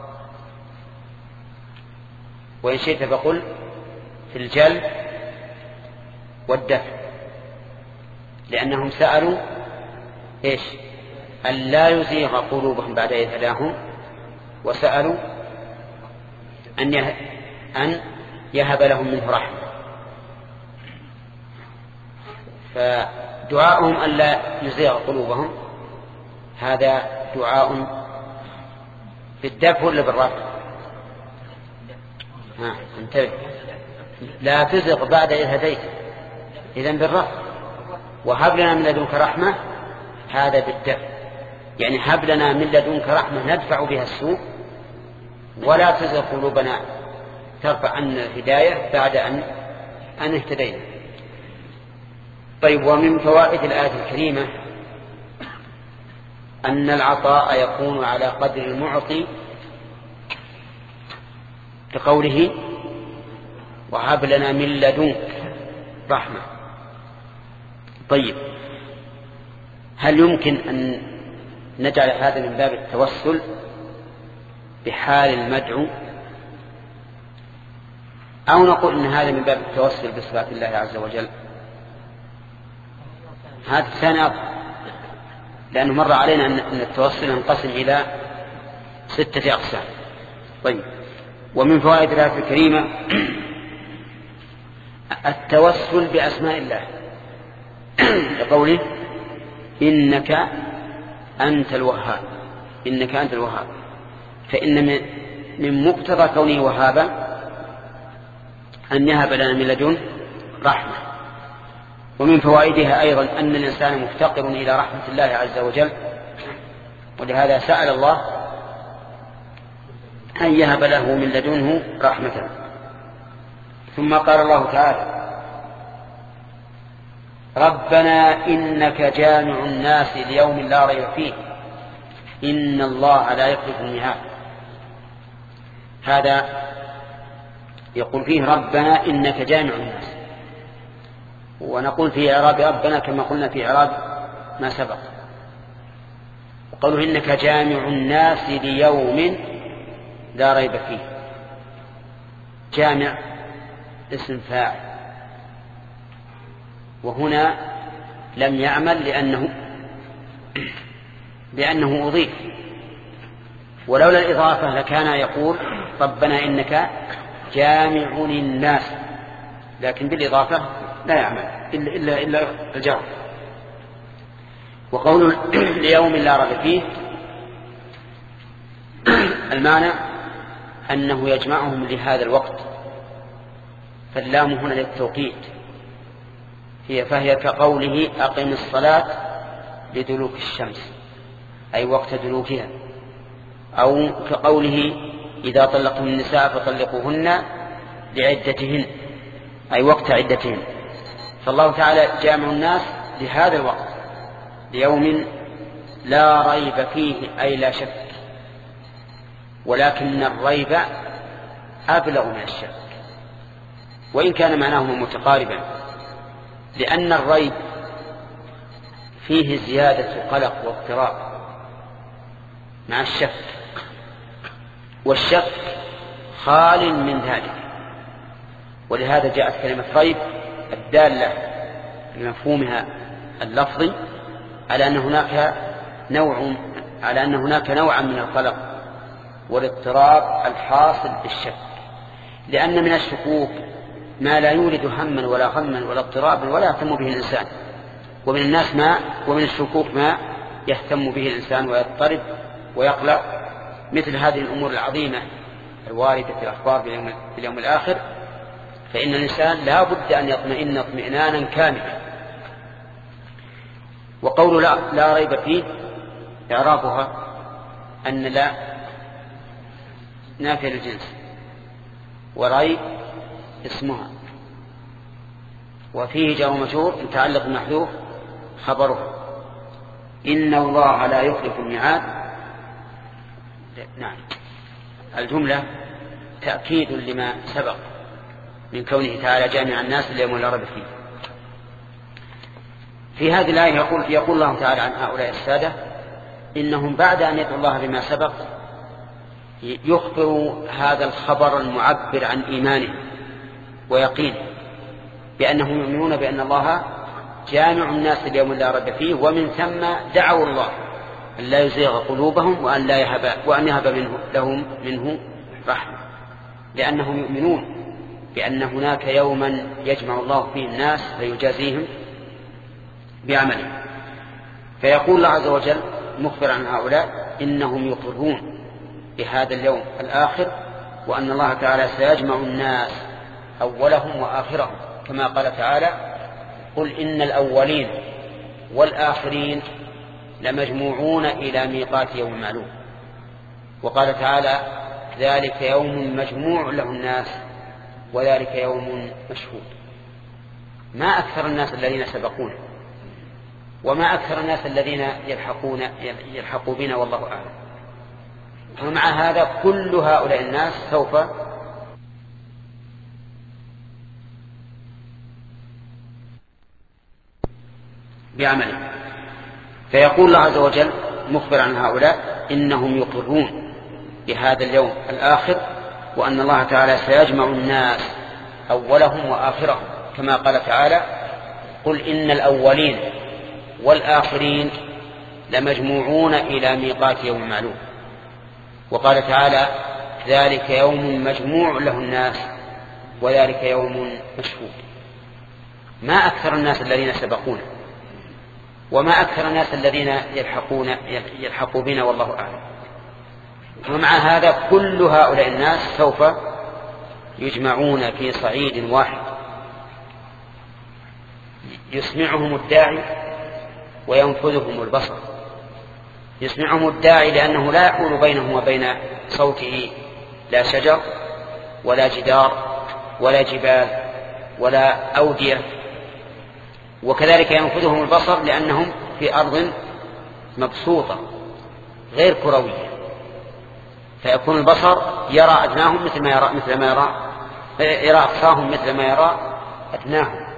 وإن شئت فقل في الجلب والدفع، لأنهم سألوا إيش؟ أن لا يزيغ قلوبهم بعد إذ هداهم، وسألوا أن أن يهب لهم منه رحمة. فدعاؤهم أن لا يزيغ قلوبهم هذا دعاء بالدفع ولا بالرفع؟ ها انتبه، لا تزغ بعد إذ هديت، إذن بالرفع. وهب لنا من لدنك رحمة، هذا بالدفع، يعني هب لنا من لدنك رحمة ندفع بها السوء، ولا تزغ قلوبنا ترفع عنا الهداية بعد أن أن اهتدينا. طيب، ومن فوائد الآية الكريمة أن العطاء يكون على قدر المعطي، كقوله وهب لنا من لدنك رحمة. طيب، هل يمكن أن نجعل هذا من باب التوسل بحال المدعو، أو نقول إن هذا من باب التوسل بصفات الله عز وجل؟ هذا الثاني أفضل، لأنه مر علينا أن التوسل ينقسم إلى ستة أقسام. طيب، ومن فوائد الآية الكريمة التوسل بأسماء الله، لقوله إنك أنت الوهاب، إنك أنت الوهاب، فإن من مقتضى كونه وهابا أن يهب لنا من لدن رحمة. ومن فوائدها أيضا أن الإنسان مفتقر إلى رحمة الله عز وجل، ولهذا سأل الله أن يهب له من لدنه رحمة. ثم قال الله تعالى ربنا إنك جامع الناس ليوم لا ريب فيه إن الله لا يخلف الميعاد. هذا يقول فيه ربنا إنك جامع الناس، ونقول في إعراب ربنا كما قلنا في إعراب ما سبق. وقالوا إنك جامع الناس ليوم لا ريب فيه، جامع اسم فاعل، وهنا لم يعمل لأنه لأنه أضيف، ولولا الإضافة لكان يقول ربنا إنك جامع الناس، لكن بالإضافة لا يعمل إلا, إلا, إلا الجار. وقول ليوم لا ريب فيه المعنى أنه يجمعهم لهذا الوقت، فاللام هنا للتوقيت، هي فهي كقوله أقم الصلاة لدلوك الشمس أي وقت دلوكها، أو كقوله إذا طلقتم النساء فطلقوهن لعدتهن أي وقت عدتهن. فالله تعالى جامع الناس لهذا الوقت ليوم لا ريب فيه أي لا شك، ولكن الريب أبلغ من الشك، وإن كان معناهما متقاربا، لأن الريب فيه زيادة قلق واضطراب مع الشك، والشك خال من ذلك، ولهذا جاءت كلمة ريب الدالة بمفهومها اللفظي على أن هناك نوع على أن هناك نوعا من القلق والاضطراب الحاصل بالشك، لأن من الشكوك ما لا يولد هما ولا غما ولا اضطرابا ولا يهتم به الإنسان، ومن الناس ما ومن الشكوك ما يهتم به الإنسان ويضطرب ويقلق، مثل هذه الأمور العظيمة الواردة في الأخبار باليوم الآخر، فإن الإنسان لا بد أن يطمئن اطمئنانا كاملا. وقول لا, لا ريب فيه إعرابها أن لا نافية للجنس، وريب اسمها، وفيه جار ومجرور متعلق محذوف خبره إن الله لا يخلف الميعاد. نعم، الجملة تأكيد لما سبق من كونه تعالى جامع الناس ليوم لا ريب فيه. في هذه الآية يقول, يقول الله تعالى عن هؤلاء السادة إنهم بعد أن يدعوا الله بما سبق يخبر هذا الخبر المعبر عن إيمانه ويقين بأنهم يؤمنون بأن الله جامع الناس اليوم لا ريب فيه، ومن ثم دعوا الله أن لا يزيغ قلوبهم وأن لا يهب وأن يهب منه لهم منه رحمة، لأنهم يؤمنون بأن هناك يوما يجمع الله فيه الناس فيجازيهم بعمله. فيقول الله عز وجل مخبر عن هؤلاء إنهم يقرون بهذا اليوم الآخر وأن الله تعالى سيجمع الناس أولهم وآخرهم، كما قال تعالى: قل إن الأولين والآخرين لمجموعون إلى ميقات يوم معلوم. وقال تعالى: ذلك يوم مجموع له الناس وذلك يوم مشهود. ما أكثر الناس الذين سبقونا، وما أكثر الناس الذين يلحقون يلحقوا بنا، والله أعلم. ومع هذا كل هؤلاء الناس سوف بعمله. فيقول الله عز وجل مخبر عن هؤلاء: إنهم يقرون بهذا اليوم الآخر، وأن الله تعالى سيجمع الناس أولهم وآخرهم، كما قال تعالى: قل إن الأولين والآخرين لمجموعون إلى ميقات يوم معلوم. وقال تعالى: ذلك يوم مجموع له الناس وذلك يوم مشهود. ما أكثر الناس الذين سبقونا، وما أكثر الناس الذين يلحقون يلحقوا بنا، والله أعلم. ومع هذا كل هؤلاء الناس سوف يجمعون في صعيد واحد، يسمعهم الداعي وينفذهم البصر. يسمعهم الداعي لأنه لا يحول بينهم وبين صوته لا شجر ولا جدار ولا جبال ولا أودية. وكذلك ينفذهم البصر لأنهم في أرض مبسوطة غير كروية، فيكون البصر يرى أدناهم مثل ما يرى مثل ما يرى يرى أقصاهم مثل ما يرى أدناهم.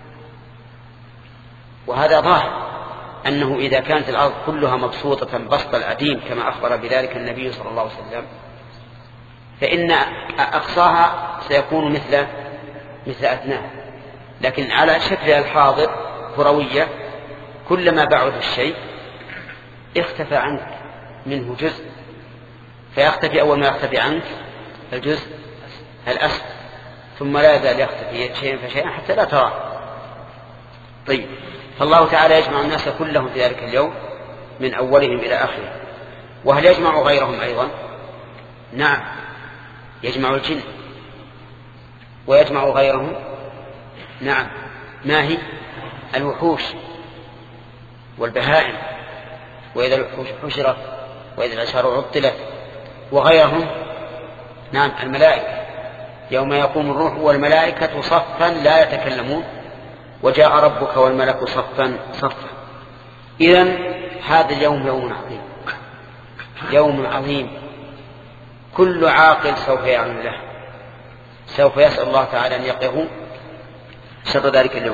وهذا ظاهر أنه إذا كانت الأرض كلها مبسوطة بسط العديم كما أخبر بذلك النبي صلى الله عليه وسلم، فإن أقصاها سيكون مثل مثل أدناها. لكن على شكل الحاضر كروية، كلما بعد الشيء اختفى عنك منه جزء، فيختفي أول ما يختفي عنك الجزء الأسفل، ثم لا يزال يختفي شيئا فشيئا حتى لا تراه. طيب، فالله تعالى يجمع الناس كلهم في ذلك اليوم من أولهم إلى آخره. وهل يجمع غيرهم أيضا؟ نعم، يجمع الجن ويجمع غيرهم. نعم، ما هي؟ الوحوش والبهائم، وإذا الوحوش حشرت وإذا العشار عطلت، وغيرهم. نعم، الملائكة يوم يقوم الروح والملائكة صفا لا يتكلمون وجاء ربك والملك صفا صفا. إذن هذا اليوم يوم عظيم، يوم عظيم، كل عاقل سوف يعلم له، سوف يسأل الله تعالى أن يقيه شر ذلك اليوم،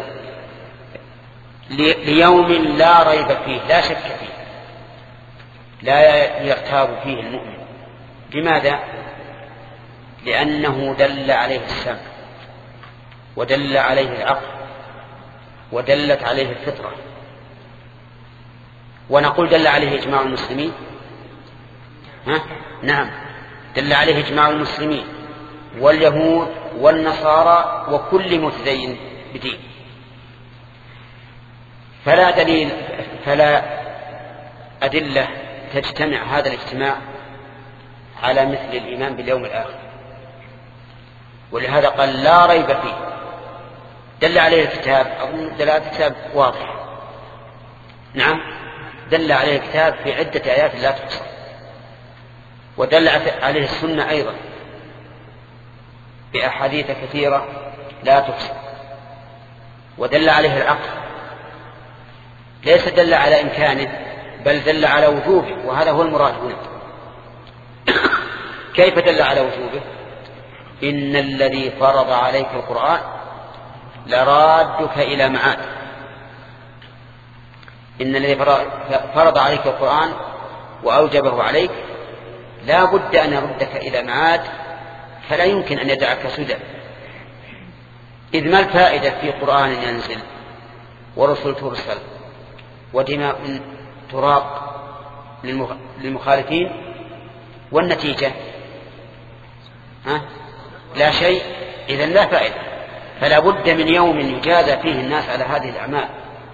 ليوم لا ريب فيه، لا شك فيه، لا يرتاب فيه المؤمن. لماذا؟ لأنه دل عليه السمع ودل عليه العقل ودلت عليه الفطرة. ونقول دل عليه إجماع المسلمين. ها؟ نعم، دل عليه إجماع المسلمين واليهود والنصارى وكل متدين بدين. فلا دليل فلا أدلة تجتمع هذا الاجتماع على مثل الإيمان باليوم الآخر، ولهذا قال لا ريب فيه. دل عليه الكتاب، أظن دلالة الكتاب واضح. نعم، دل عليه الكتاب في عدة آيات لا تحصى، ودل عليه السنة أيضا بأحاديث كثيرة لا تحصى، ودل عليه العقل، ليس دل على إمكانه بل دل على وجوبه، وهذا هو المراد هنا. كيف دل على وجوبه؟ إن الذي فرض عليك القرآن لرادك إلى معاد. إن الذي فرض عليك القرآن وأوجبه عليك لا بد أن يردك إلى معاد، فلا يمكن أن يدعك سدى. إذ ما الفائدة في قرآن ينزل ورسل ترسل ودماء تراق للمخالفين، والنتيجة ها؟ لا شيء. إذن لا فائدة. فلا بد من يوم يجازى فيه الناس على هذه الأعمال.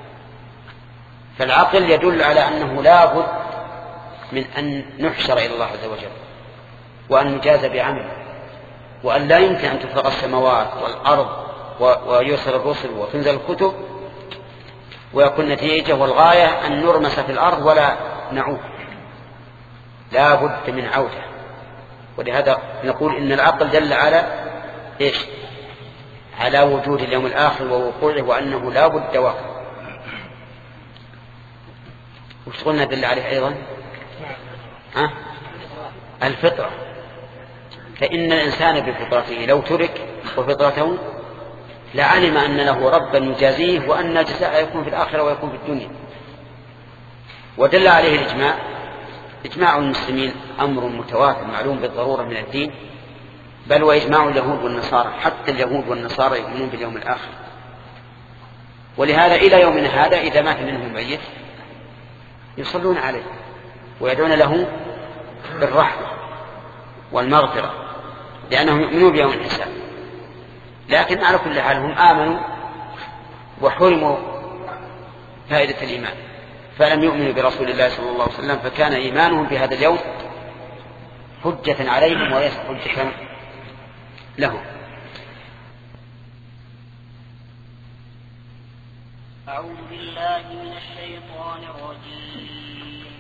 فالعقل يدل على أنه لا بد من أن نحشر إلى الله عز وجل وأن نجازى بعمل. وأن لا يمكن أن تفرق السماوات والأرض ويرسل الرسل وتنزل الكتب ويكون النتيجة والغاية أن نرمس في الأرض ولا نعود، لا بد من عودة. ولهذا نقول إن العقل دل على إيش؟ على وجود اليوم الآخر ووقوعه وأنه لا بد واقع. وش قلنا دل عليه أيضا؟ ها؟ الفطرة، فإن الإنسان بفطرته لو ترك وفطرته لعلم أن له ربا يجازيه وأن الجزاء يكون في الآخرة ويكون في الدنيا. ودل عليه الإجماع، إجماع المسلمين أمر متواتر معلوم بالضرورة من الدين، بل وإجماع اليهود والنصارى، حتى اليهود والنصارى يؤمنون باليوم الآخر. ولهذا إلى يومنا هذا إذا مات منهم ميت يصلون عليه ويدعون له بالرحمة والمغفرة لأنهم يؤمنون بيوم الحساب. لكن على كل حال هم آمنوا وحرموا فائدة الإيمان، فلم يؤمنوا برسول الله صلى الله عليه وسلم، فكان إيمانهم بهذا اليوم حجة عليهم وليس حجة لهم. أعوذ بالله من الشيطان الرجيم.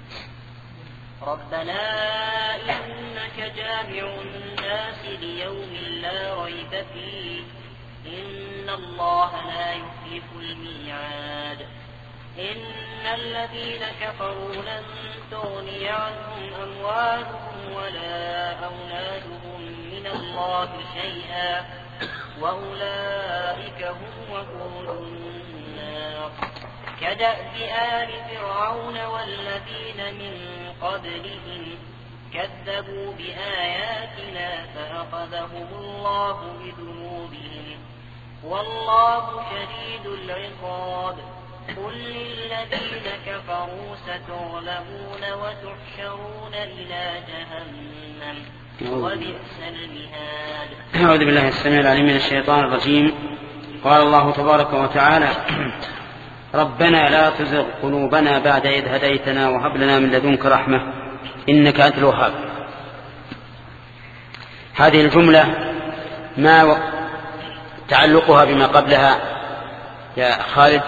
ربنا إنك جامع الناس ليوم لا ريب فيه إن الله لا يخلف الميعاد. إن الذين كفروا لن تغني عنهم أموالهم ولا أولادهم من الله شيئا وأولئك هم وقود النار. كدأب آل فرعون والذين من قبلهم كذبوا بآياتنا فأخذهم الله بذنوبهم والله شديد العقاب. قل للذين كفروا ستغلبون وتحشرون إلى جهنم وبئس المهاد. أعوذ بالله السميع العليم من الشيطان الرجيم. قال الله تبارك وتعالى: ربنا لا تزغ قلوبنا بعد إذ هديتنا وهب لنا من لدنك رحمة إنك أنت الوهاب. هذه الجملة ما تعلقها بما قبلها يا خالد؟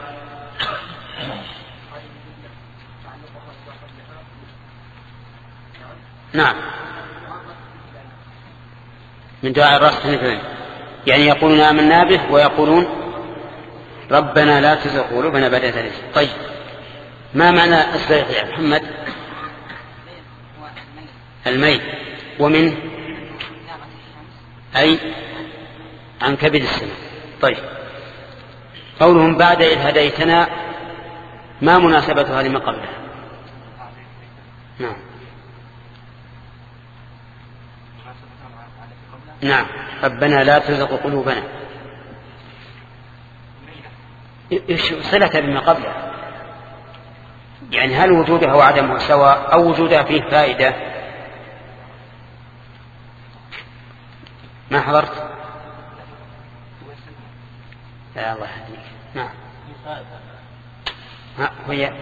نعم، من دعاء الرأس يعني يقولون آمنا به ويقولون ربنا لا تزغ قلوبنا بعد إذ هديتنا. طيب، ما معنى الزيغ يا محمد؟ الميل، ومن أي عن كبد السماء. طيب، قولهم بعد إذ هديتنا ما مناسبتها لما قبلها؟ نعم نعم ربنا لا تزغ قلوبنا، ايش صلتها بما قبلها؟ يعني هل وجودها وعدمها سواء أو وجودها فيه فائدة؟ ما حضرت؟ يا الله يهديك. نعم هي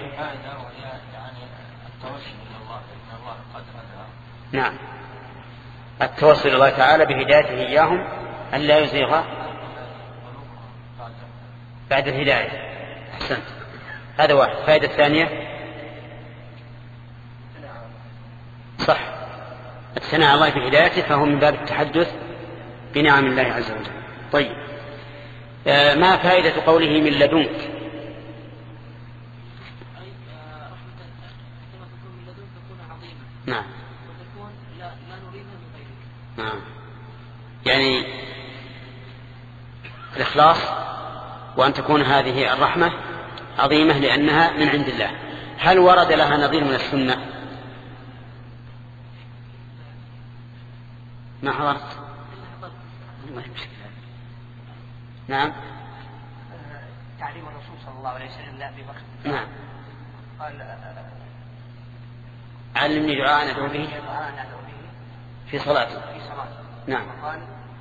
نعم التوسل إلى الله تعالى بهدايته إياهم أن لا يزيغ بعد الهداية. أحسنت، هذا واحد. فائدة الثانية صح، الثناء على الله بهدايته، فهو من باب التحدث بنعم الله عز وجل. طيب، آه ما فائدة قوله من لدنك؟ نعم نعم يعني الإخلاص، وأن تكون هذه الرحمة عظيمة لأنها من عند الله. هل ورد لها نظير من السنة؟ ما حضرت؟ نعم تعليم الرسول صلى الله عليه وسلم لأبي بكر. نعم قال علمني دعاء ندعو به في صلاتي. في صلاتي. نعم. قال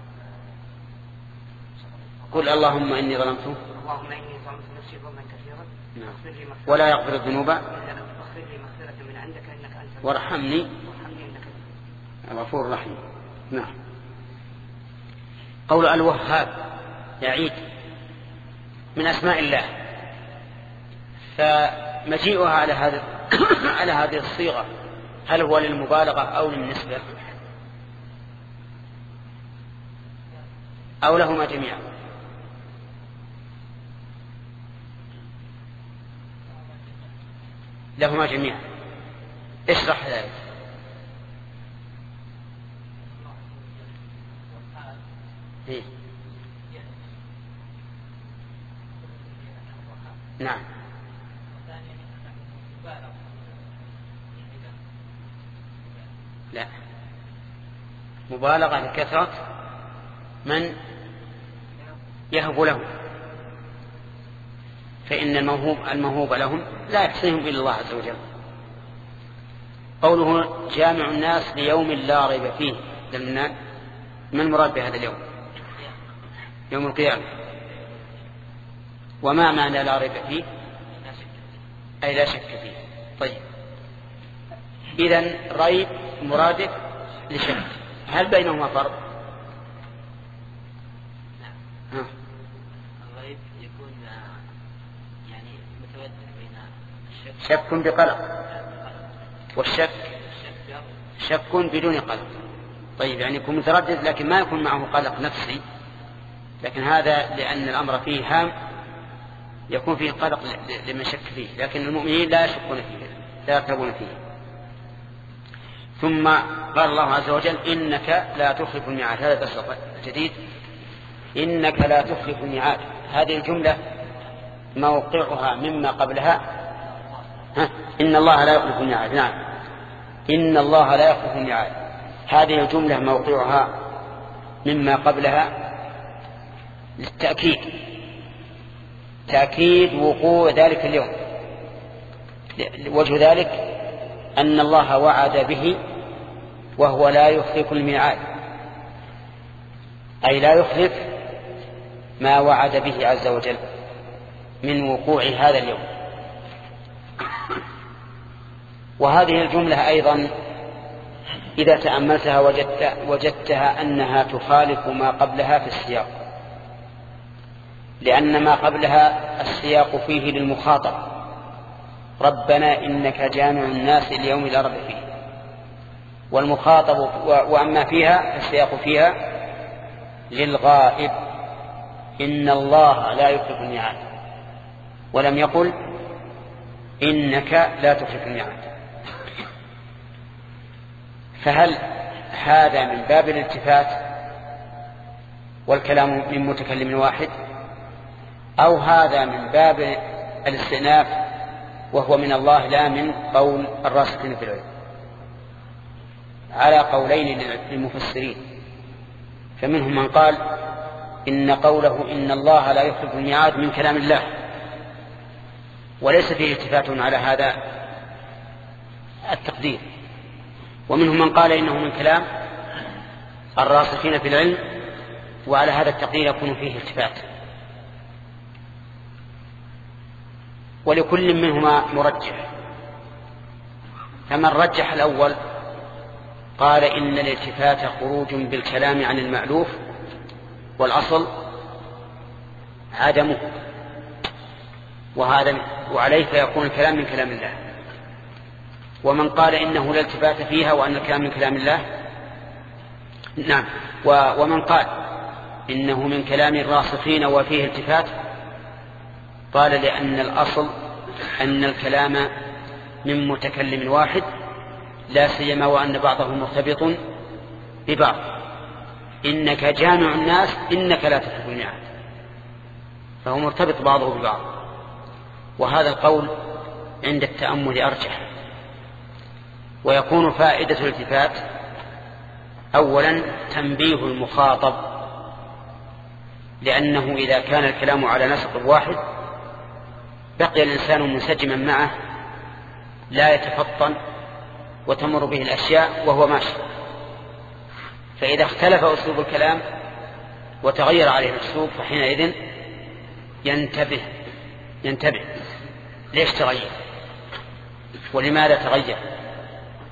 قل اللهم إني ظلمت اللهم إني ظلمت نفسي ظلما كثيرا. نعم. ولا يغفر الذنوب اغفر لي مغفرة من عندك إنك أنت وارحمني وارحمني إنك غفور رحيم. نعم. قول الوهاب يعيد من أسماء الله، فمجيئها على هذا على هذه الصيغة هل هو للمبالغة أو للنسبة أو لهما جميعا؟ لهما جميعا. اشرح ذلك. إيه؟ نعم. لا، مبالغة لكثرة من يهب لهم، فإن الموهوب الموهوب لهم لا يحصيهم إلا الله عز وجل. قوله جامع الناس ليوم لا ريب فيه، ما المراد بهذا اليوم؟ يوم القيامة. وما معنى لا ريب فيه؟ أي لا شك فيه. طيب، إذن ريب مرادف لشك، هل بينهما فرق؟ نعم. الريب يكون يعني متودد بين الشك شك بقلق، والشك شك بدون قلق. طيب، يعني يكون متردد لكن ما يكون معه قلق نفسي، لكن هذا لأن الأمر فيه هام يكون فيه قلق لمن شك فيه، لكن المؤمنين لا يشكون فيه، لا يرتبون فيه. ثم قال الله عز وجل إنك لا تخلف الميعاد. هذا بس جديد، إنك لا تخلف الميعاد. هذه الجملة موقعها مما قبلها ها؟ إن الله لا يخلف الميعاد. نعم، إن الله لا يخلف الميعاد. هذه الجملة موقعها مما قبلها للتأكيد، تأكيد وقوع ذلك اليوم. وجه ذلك أن الله وعد به وهو لا يخلف الميعاد، أي لا يخلف ما وعد به عز وجل من وقوع هذا اليوم. وهذه الجملة أيضا إذا تأملتها وجدت وجدتها أنها تخالف ما قبلها في السياق، لأن ما قبلها السياق فيه للمخاطب، ربنا إنك جامع الناس اليوم لا ريب فيه، والمخاطب وأما فيها السياق فيها للغائب، إن الله لا يخلف الميعاد، ولم يقل إنك لا تخلف الميعاد. فهل هذا من باب الالتفات والكلام من متكلم واحد، أو هذا من باب الاستئناف وهو من الله لا من قول الراسخين في العلم؟ على قولين للمفسرين، فمنهم من قال إن قوله إن الله لا يخلف الميعاد من كلام الله وليس فيه التفات على هذا التقدير، ومنهم من قال إنه من كلام الراسخين في العلم، وعلى هذا التقدير يكون فيه التفات. ولكل منهما مرجح، فمن رجح الأول قال إن الالتفات خروج بالكلام عن المألوف والأصل عدمه، وهذا وعليه فيكون الكلام من كلام الله. ومن قال إنه لا التفات فيها وأن الكلام من كلام الله، نعم، ومن قال إنه من كلام الراسخين وفيه التفات قال لأن الأصل أن الكلام من متكلم واحد، لا سيما وأن بعضه مرتبط ببعض. إنك جامع الناس إنك لا تخلف الميعاد، فهو مرتبط بعضه ببعض. وهذا القول عند التأمل أرجح، ويكون فائدة الالتفات أولا تنبيه المخاطب، لأنه إذا كان الكلام على نسق واحد بقي الإنسان منسجما معه لا يتفطن وتمر به الأشياء وهو ماشي. فإذا اختلف أسلوب الكلام وتغير عليه الأسلوب فحينئذ ينتبه ينتبه ليش تغير ولماذا تغير،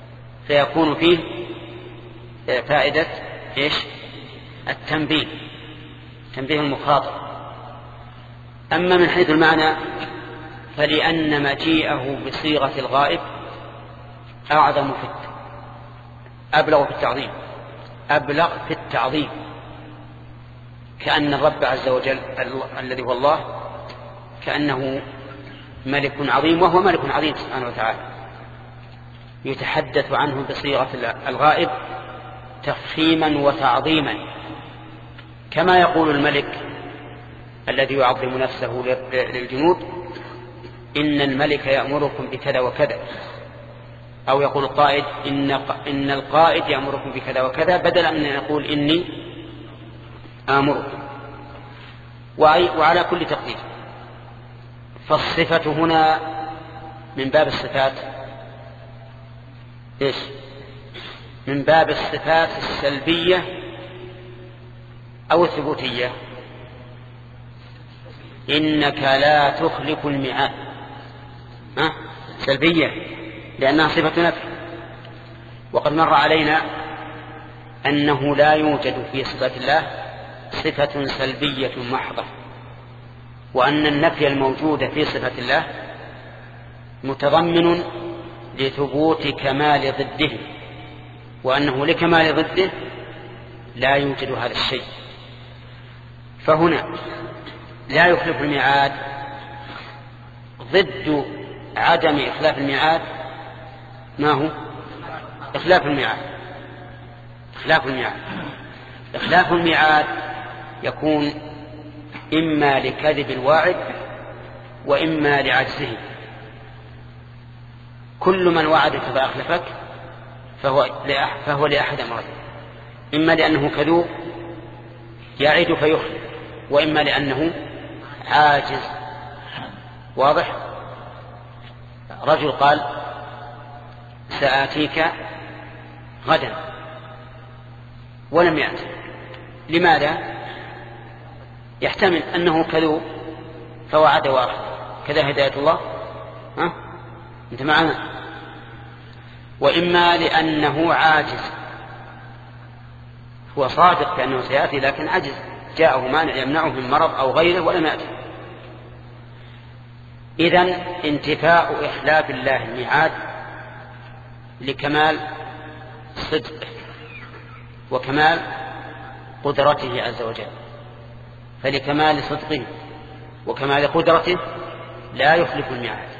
فيكون فيه فائدة إيش؟ التنبيه تنبيه المخاطب. أما من حيث المعنى فلأن مجيئه بصيغة الغائب أعظم في أبلغ في التعظيم أبلغ في التعظيم كأن الرب عز وجل الذي هو الله كأنه ملك عظيم، وهو ملك عظيم سبحانه وتعالى، يتحدث عنه بصيغة الغائب تفخيما وتعظيما، كما يقول الملك الذي يعظم نفسه للجنود إن الملك يأمركم بكذا وكذا، أو يقول القائد إن, إن القائد يأمركم بكذا وكذا، بدلا من أن يقول إني آمركم. وعلى كل تقدير فالصفة هنا من باب الصفات إيش؟ من باب الصفات السلبية أو الثبوتية. إنك لا تخلف الميعاد ها؟ سلبية لأنها صفة نفي. وقد مر علينا أنه لا يوجد في صفات الله صفة سلبية محضة، وأن النفي الموجود في صفة الله متضمن لثبوت كمال ضده، وأنه لكمال ضده لا يوجد هذا الشيء. فهنا لا يخلف الميعاد ضد عدم إخلاف الميعاد ما هو؟ إخلاف الميعاد. إخلاف الميعاد إخلاف الميعاد يكون إما لكذب الواعد وإما لعجزه. كل من وعدك فأخلفك فهو, فهو لأحد أمرين: إما لأنه كذوب يعد فيخلف، وإما لأنه عاجز. واضح؟ رجل قال سآتيك غدا ولم يأتي. لماذا؟ يحتمل أنه كذوب فوعد وأخلف، كذا هداية الله. ها؟ أنت معنا؟ وإما لأنه عاجز، هو صادق بأنه سيأتي لكن عجز، جاءه مانع يمنعه من مرض أو غيره ولم يأتي. إذن انتفاء إخلاف الله الميعاد لكمال صدقه وكمال قدرته عز وجل، فلكمال صدقه وكمال قدرته لا يخلف الميعاد.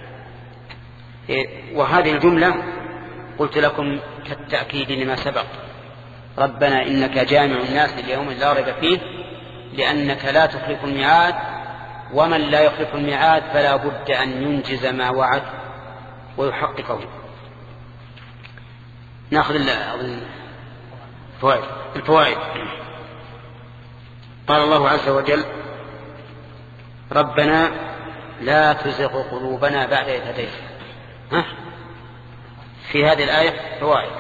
وهذه الجملة قلت لكم كالتأكيد لما سبق: ربنا إنك جامع الناس ليوم لا ريب فيه، لأنك لا تخلف الميعاد، ومن لا يخلف الميعاد فلا بد أن ينجز ما وعد ويحققه. نأخذ الفوائد. الفوائد قال الله عز وجل: ربنا لا تزغ قلوبنا بعد إذ هديتنا. ها؟ في هذه الآية فوائد.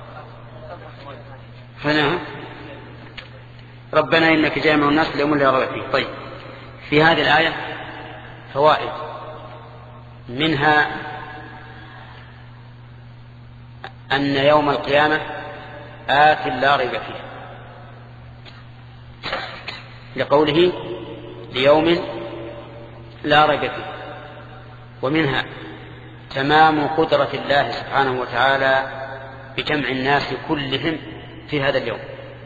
هنا ربنا إنك جامع الناس ليوم لا ريب فيه. طيب، في هذه الآية فوائد، منها أن يوم القيامة آت لا ريب فيه، لقوله ليوم لا ريب فيه. ومنها تمام قدرة الله سبحانه وتعالى بجمع الناس كلهم في هذا اليوم.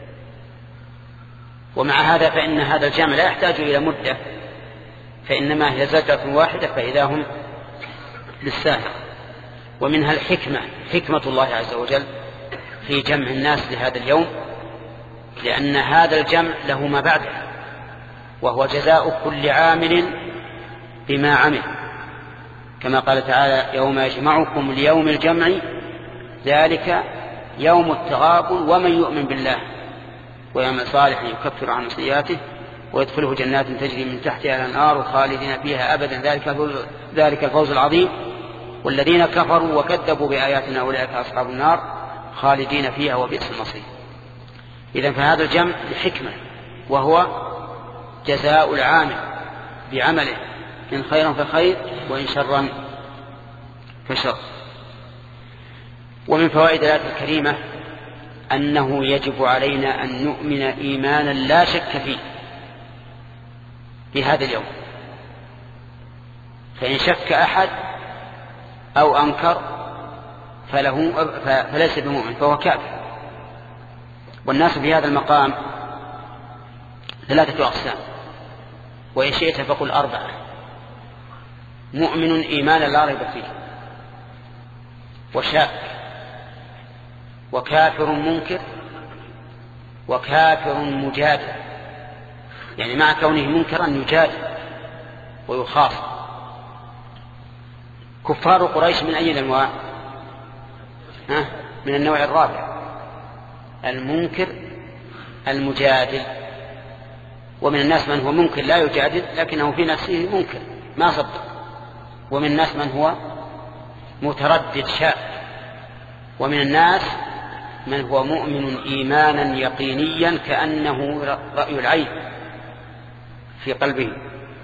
ومع هذا فإن هذا الجمع لا يحتاج إلى مدة، فإنما هي زجرة واحدة فإذا هم للساهر. ومنها الحكمة، حكمة الله عز وجل في جمع الناس لهذا اليوم، لأن هذا الجمع له ما بعده، وهو جزاء كل عامل بما عمل، كما قال تعالى: يوم يجمعكم ليوم الجمع ذلك يوم التغابن ومن يؤمن بالله ويعمل صالحا يكفر عن سيئاته ويدخله جنات تجري من تحتها الأنهار خالدين فيها أبدا ذلك الفوز العظيم، والذين كفروا وكذبوا بآياتنا أولئك أصحاب النار خالدين فيها وبئس المصير. إذن فهذا الجمع لحكمة، وهو جزاء العامل بعمله، إن خيرا فخير وإن شرا فشر. ومن فوائد الآية الكريمة أنه يجب علينا أن نؤمن إيمانا لا شك فيه في هذا اليوم. فإن شك أحد أو أنكر فله فليس بمؤمن فهو كافر. والناس في هذا المقام ثلاثة أقسام، وإن شئت فقل أربعة: مؤمن إيمانا لا ريب فيه، وشاك، وكافر منكر، وكافر مجادل، يعني مع كونه منكرا يجادل ويخاصم. كفار قريش من أي الأنواع؟ ها؟ من النوع الرابع، المنكر المجادل. ومن الناس من هو منكر لا يجادل لكنه في نفسه منكر ما صدق، ومن الناس من هو متردد شاك، ومن الناس من هو مؤمن إيمانا يقينيا كأنه رأي العين في قلبه.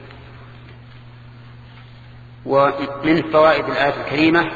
ومن فوائد الآية الكريمة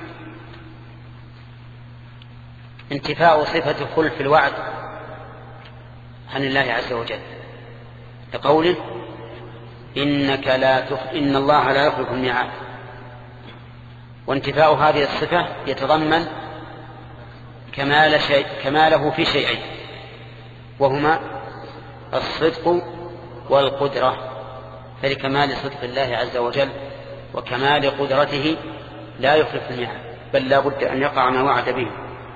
انتفاء صفة خلف الوعد عن الله عز وجل، لقوله: إنك لا تخ... إن الله لا يخلف الميعاد. وانتفاء هذه الصفة يتضمن كمال شيء كماله في شيئين، وهما الصدق والقدرة. فلكمال صدق الله عز وجل وكمال قدرته لا يخلف الميعاد، بل لا بد أن يقع ما وعد به.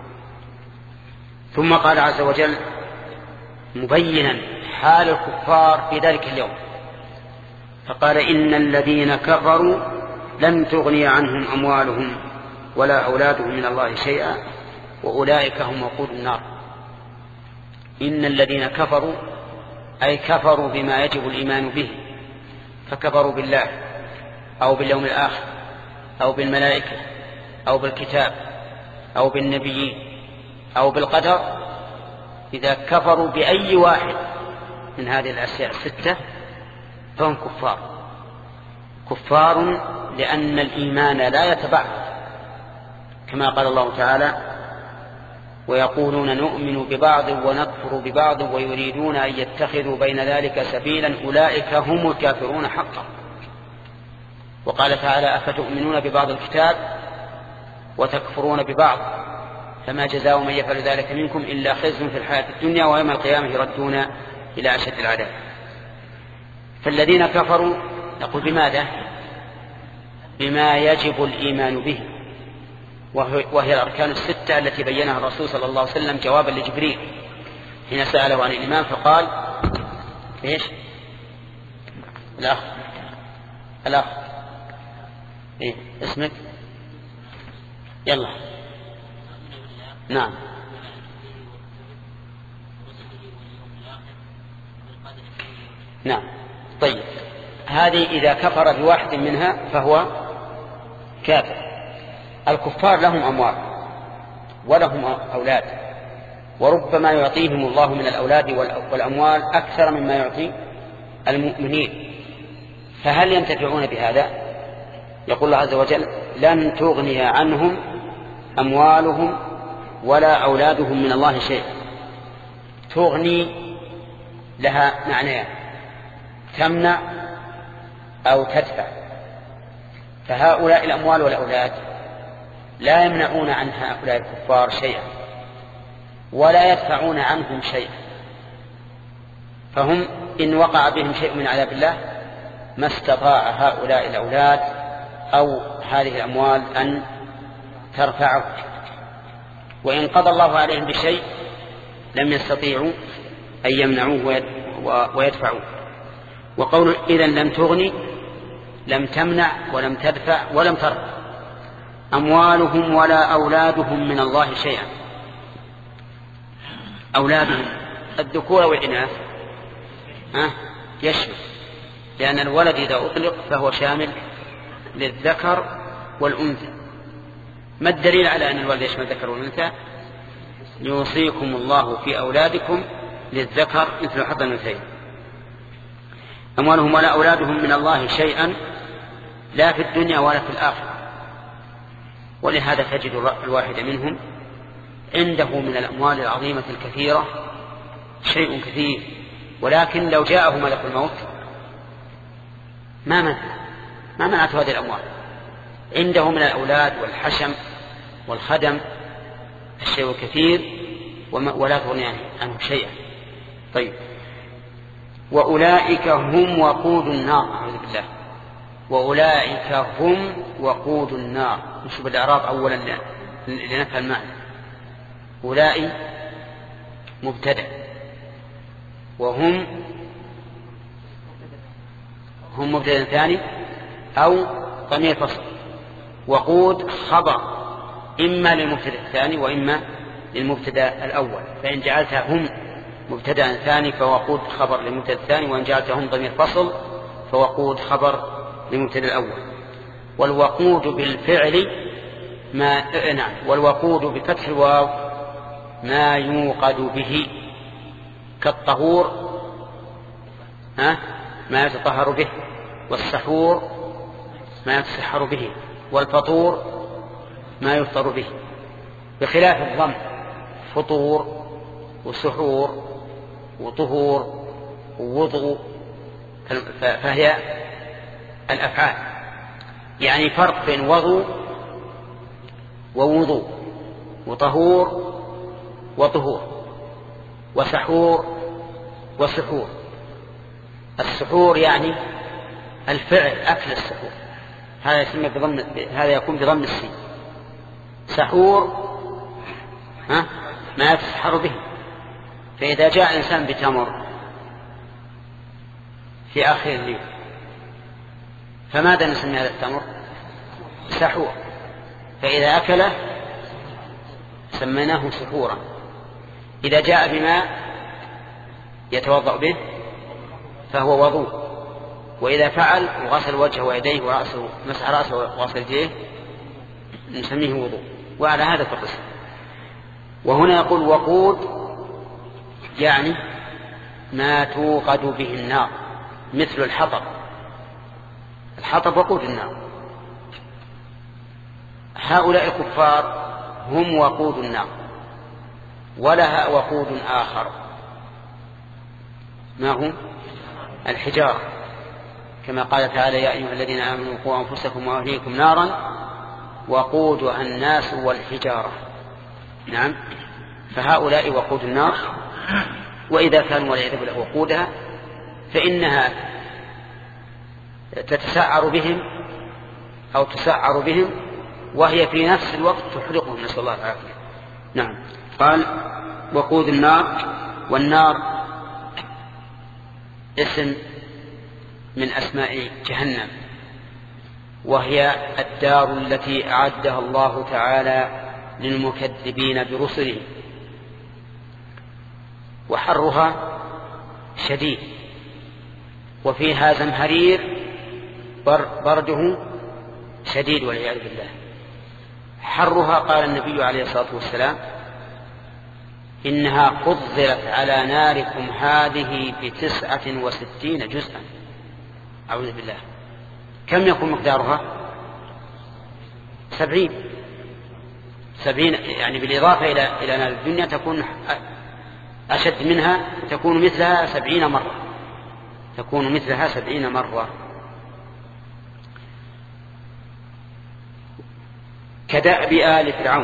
ثم قال عز وجل مبينا حال الكفار في ذلك اليوم، فقال: إن الذين كفروا لن تغني عنهم أموالهم ولا أولادهم من الله شيئا وأولئك هم وقود النار. إن الذين كفروا أي كفروا بما يجب الإيمان به، فكفروا بالله أو باليوم الآخر أو بالملائكة أو بالكتاب أو بالنبيين أو بالقدر. إذا كفروا بأي واحد من هذه الأشياء الستة فهم كفار. كفار لأن الإيمان لا يتبعض، كما قال الله تعالى: ويقولون نؤمن ببعض ونكفر ببعض ويريدون أن يتخذوا بين ذلك سبيلا أولئك هم الكافرون حقا. وقال تعالى: أفتؤمنون ببعض الكتاب وتكفرون ببعض فما جزاء من يفعل ذلك منكم إلا خزي في الحياة الدنيا ويوم القيامة يردون إلى أشد العذاب. فالذين كفروا نقول بماذا؟ بما يجب الإيمان به، وهي الأركان الستة التي بينها الرسول صلى الله عليه وسلم جوابا لجبريل حين سأله عن الإيمان، فقال: إيش؟ الأخ الأخ إيه اسمك؟ يلا. نعم. نعم. طيب، هذه إذا كفر بواحد منها فهو كافر. الكفار لهم أموال ولهم أولاد، وربما يعطيهم الله من الأولاد والأموال أكثر مما يعطي المؤمنين، فهل ينتفعون بهذا؟ يقول الله عز وجل: لن تغني عنهم أموالهم ولا أولادهم من الله شيئا. تغني لها معنيان: تمنع أو تدفع. فهؤلاء الأموال والأولاد لا يمنعون عن هؤلاء الكفار شيئا ولا يدفعون عنهم شيئا، فهم إن وقع بهم شيء من عذاب الله ما استطاع هؤلاء الأولاد أو هذه الأموال أن ترفعه، وإن قضى الله عليهم بشيء لم يستطيعوا أن يمنعوه ويدفعوه. وقول إذن لم تغني لم تمنع ولم تدفع ولم ترفع أموالهم ولا أولادهم من الله شيئا. أولادهم الذكور والإناث أه؟ يشمل، لأن الولد إذا أطلق فهو شامل للذكر والأنثى. ما الدليل على أن الولد يشمل الذكر والأنثى؟ يوصيكم الله في أولادكم للذكر مثل حظ الأنثيين. أموالهم ولا أولادهم من الله شيئا لا في الدنيا ولا في الآخرة. ولهذا تجد الواحد منهم عنده من الأموال العظيمة الكثيرة شيء كثير، ولكن لو جاءه ملك الموت ما منع ما منعت هذه الأموال. عنده من الأولاد والحشم والخدم الشيء الكثير ولا تغني عنه شيئا. طيب وأولئك هم وقود النار. أعوذ بالله. وأولئك هم وقود النار. نشوف الإعراب أولا لنفهم المعنى. أولئك مبتدأ وهم هم مبتدأ ثاني أو ضمير فصل. وقود خبر إما للمبتدأ الثاني وإما للمبتدأ الأول. فإن جعلتها هم مبتدأ ثاني فوقود خبر للمبتدأ الثاني، وإن جعلتها هم ضمير فصل فوقود خبر للمبتدأ الأول. والوقود بالفعل ما نعم والوقود بفتح الواو ما يوقد به كالطهور ها ما يتطهر به، والسحور ما يتسحر به، والفطور ما يفطر به، بخلاف الضم فطور وسحور وطهور ووضوء فهي الأفعال. يعني فرق بين وضوء ووضوء وطهور وطهور وسحور وسحور. السحور يعني الفعل أكل السحور، هذا يسمى بضم هذا يكون بضم السين. سحور ها ما يتسحر به. فإذا جاء الإنسان بتمر في آخر الليل فماذا نسمي هذا التمر؟ سحور. فإذا أكله سميناه سحورا. إذا جاء بماء يتوضأ به فهو وضوء. وإذا فعل وغسل وجهه ويديه ورأسه مسح رأسه وغسل يديه نسميه وضوء. وعلى هذا فقس. وهنا يقول وقود يعني ما توقد به النار، مثل الحطب. الحطب وقود النار. هؤلاء الكفار هم وقود النار، ولها وقود آخر ما هو الحجارة، كما قال تعالى يا أيها الذين آمنوا قوا أنفسكم وأهليكم نارا وقودها الناس والحجارة. نعم. فهؤلاء وقود النار. وإذا كانوا والعياذ بالله وقودها فإنها تتسعر بهم أو تسعر بهم وهي في نفس الوقت تحرقهم، نسأل الله العافية. نعم. قال وقود النار. والنار اسم من أسماء جهنم، وهي الدار التي أعدها الله تعالى للمكذبين برسله، وحرها شديد وفيها زمهرير برده شديد والعياذ بالله. حرها قال النبي عليه الصلاة والسلام إنها فضلت على ناركم هذه بتسعة وستين جزءا. أعوذ بالله. كم يكون مقدارها؟ سبعين سبعين يعني بالإضافة إلى إلى نار الدنيا تكون أشد منها، تكون مثلها سبعين مرة تكون مثلها سبعين مرة. كدأب آل فرعون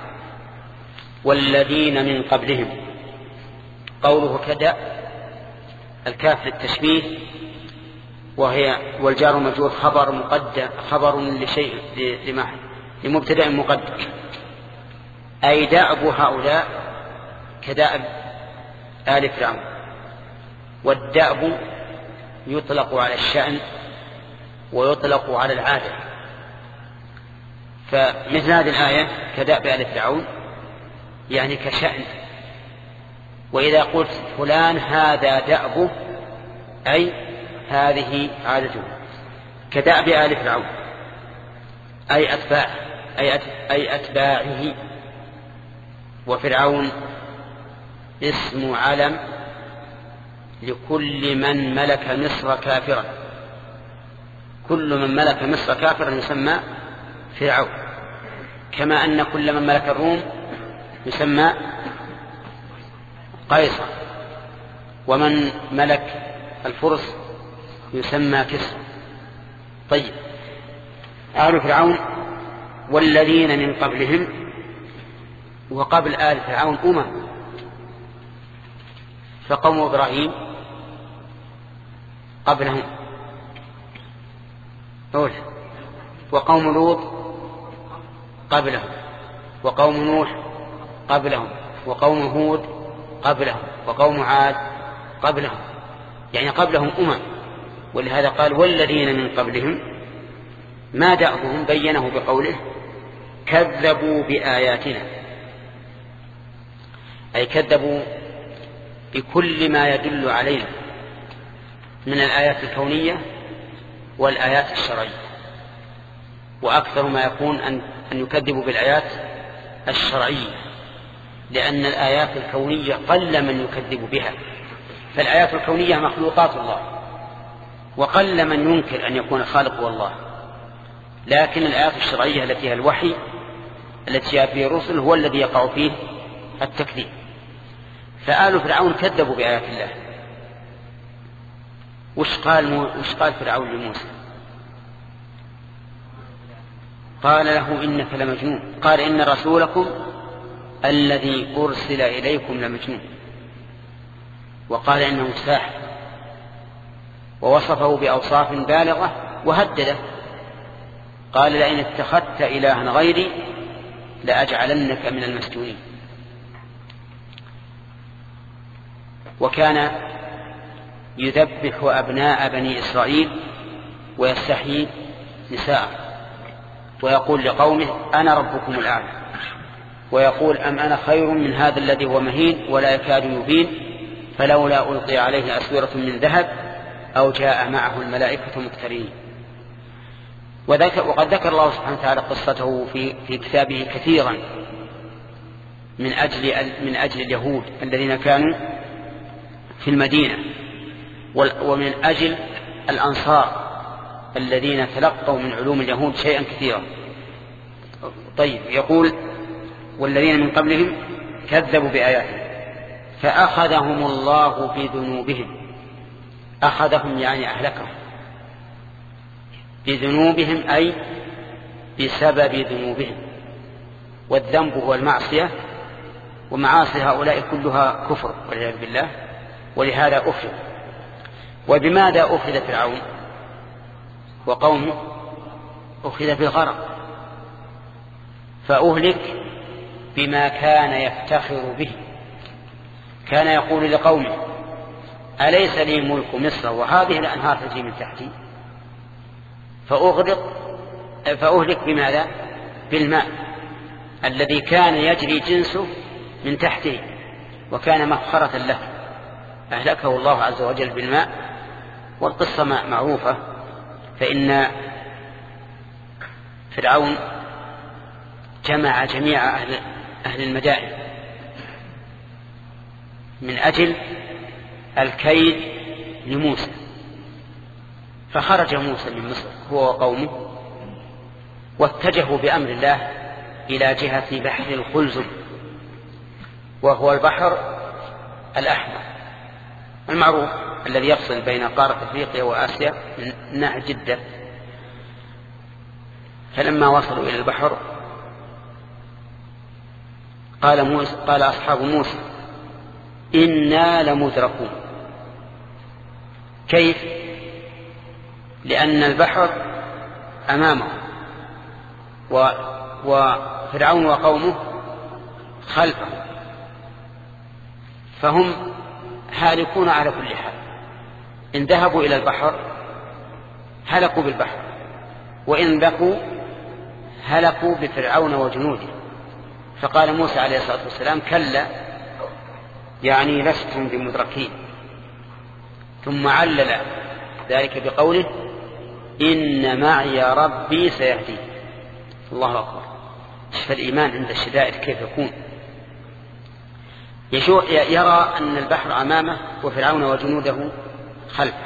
والذين من قبلهم. قوله كدأب الكاف للتشبيه، وهي والجار مجرور خبر مقدم خبر لشيء لمبتدأ مقدم، أي دأب هؤلاء كدأب آل فرعون. والدأب يطلق على الشأن ويطلق على العادة. فمثل هذه الآية كدأب آل فرعون يعني كشأن. وإذا قلت فلان هذا دأبه أي هذه عادته. كدأب آل فرعون أي أتباع أي أتباعه. وفرعون اسم علم لكل من ملك مصر كافرا. كل من ملك مصر كافرا يسمى فرعون، كما أن كل من ملك الروم يسمى قيصر، ومن ملك الفرس يسمى كسرى. طيب، آل فرعون والذين من قبلهم، وقبل آل فرعون أمم، فقوم إبراهيم قبلهم أول، وقوم لوط قبلهم، وقوم نوح قبلهم، وقوم هود قبلهم، وقوم عاد قبلهم، يعني قبلهم أمم. ولهذا قال والذين من قبلهم، ما دعوهم بينه بقوله كذبوا بآياتنا، أي كذبوا بكل ما يدل علينا من الآيات الكونية والآيات الشرعية، وأكثر ما يكون أن يكذبوا بالآيات الشرعية، لأن الآيات الكونية قل من يكذب بها، فالآيات الكونية مخلوقات الله، وقل من ينكر أن يكون خالق هو الله. لكن الآيات الشرعية التي هي الوحي التي جاء فيه الرسل هو الذي يقع فيه التكذيب. فآل فرعون كذبوا بآيات الله. وش قال, مو... وش قال فرعون لموسى؟ قال له إنك لمجنون، قال إن رسولكم الذي أرسل إليكم لمجنون، وقال إنه ساحر، ووصفه بأوصاف بالغة وهدده، قال لئن اتخذت إلها غيري لأجعلنك من المسجونين. وكان يذبح أبناء بني إسرائيل ويستحيي نساء، ويقول لقومه أنا ربكم الأعلى، ويقول أم أنا خير من هذا الذي هو مهين ولا يكاد يبين، فلولا ألقي عليه أسورة من ذهب أو جاء معه الملائكة مقترنين. وقد ذكر الله سبحانه وتعالى قصته في, في كتابه كثيرا من أجل, من أجل اليهود الذين كانوا في المدينة، ومن أجل الأنصار الذين تلقوا من علوم اليهود شيئا كثيرا. طيب، يقول والذين من قبلهم كذبوا بآياتنا فأخذهم الله بذنوبهم. أخذهم يعني أهلكهم بذنوبهم، أي بسبب ذنوبهم، والذنب هو المعصية، ومعاصي هؤلاء كلها كفر والعياذ بالله، ولهذا أخذ. وبماذا أخذ فرعون وقومه؟ أخذ بالغرق، فأهلك بما كان يفتخر به. كان يقول لقومه أليس لي ملك مصر وهذه الأنهار تجري من تحتي، فأغرق فأهلك بماذا؟ بالماء الذي كان يجري جنسه من تحته وكان مفخرة له، أهلكه الله عز وجل بالماء. والقصة معروفة، فإن فرعون جمع جميع أهل, أهل المدائن من أجل الكيد لموسى، فخرج موسى من مصر هو وقومه واتجهوا بأمر الله إلى جهة بحر القلزم، وهو البحر الأحمر المعروف الذي يفصل بين قارة أفريقيا وآسيا من ناحية جدة. فلما وصلوا إلى البحر قال, موسى قال أصحاب موسى إنا لمدركون. كيف؟ لأن البحر أمامه وفرعون وقومه خلفه، فهم هالكون على كل حال. إن ذهبوا إلى البحر هلكوا بالبحر، وإن بقوا هلكوا بفرعون وجنوده. فقال موسى عليه الصلاة والسلام كلا، يعني لستم بمدركين. ثم علل ذلك بقوله إن معي ربي سيهدي. الله أكبر. شوف الإيمان عند الشدائد كيف يكون، يرى أن البحر أمامه وفرعون وجنوده خلفه،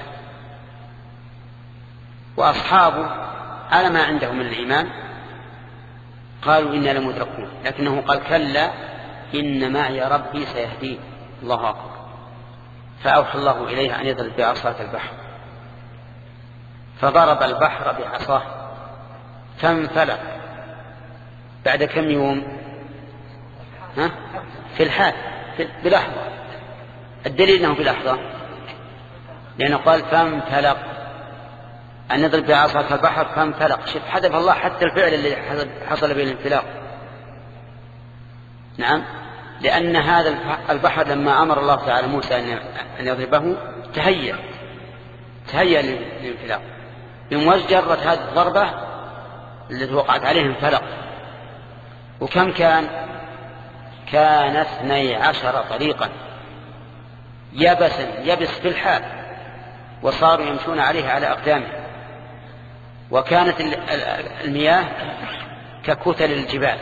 وأصحابه على ما عندهم من الإيمان قالوا إنا لمدركون، لكنه قال كلا إن معي ربي سيهدين. الله أكبر. فأوحى الله إليه أن يضرب بعصا البحر فضرب البحر بعصاه فانفلق بعد كم يوم؟ ها؟ في الحال في بلحظة. الدليل أنه بلحظة، لأنه قال فانفلق، أن نضرب بعصاك البحر فانفلق. شوف حذف الله حتى الفعل اللي حصل به الانفلاق. نعم، لأن هذا البحر لما أمر الله تعالى موسى أن يضربه تهيأ تهيأ للانفلاق. بمجرد هذه الضربة التي وقعت عليه انفلق. وكم كان؟ كان اثني عشر طريقا يبسا يبس في الحال، وصاروا يمشون عليه على أقدامهم. وكانت المياه ككتل الجبال.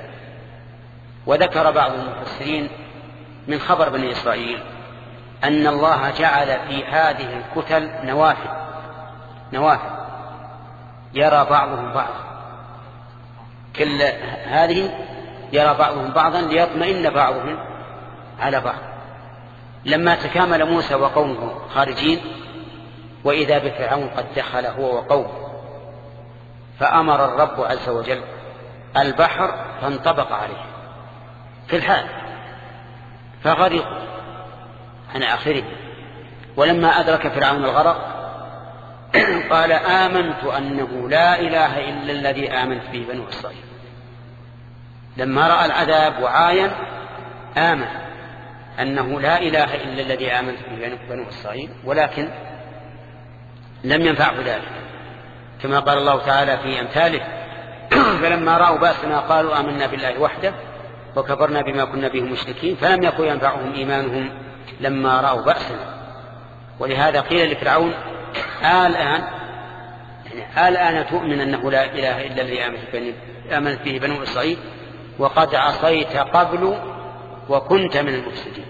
وذكر بعض المفسرين من خبر بني إسرائيل أن الله جعل في هذه الكتل نوافذ نوافذ يرى بعضهم بعضا، كل هذه يرى بعضهم بعضا ليطمئن بعضهم على بعض. لما تكامل موسى وقومه خارجين وإذا بفرعون قد دخل هو وقومه، فأمر الرب عز وجل البحر فانطبق عليه في الحال فغرق عن آخره. ولما أدرك فرعون الغرق قال آمنت أنه لا إله إلا الذي آمنت به بنو إسرائيل. لما رأى العذاب وعاين آمن أنه لا إله إلا الذي آمنت به بنو إسرائيل، ولكن لم ينفعه ذلك، كما قال الله تعالى في أمثاله فلما رأوا بأسنا قالوا آمنا بالله وحده وكفرنا بما كنا به مشركين فلم يكن ينفعهم إيمانهم لما رأوا بأسنا. ولهذا قيل لفرعون الآن يعني الآن تؤمن أنه لا إله إلا الذي آمنت به بنو إسرائيل وقد عصيت قبل وكنت من المفسدين.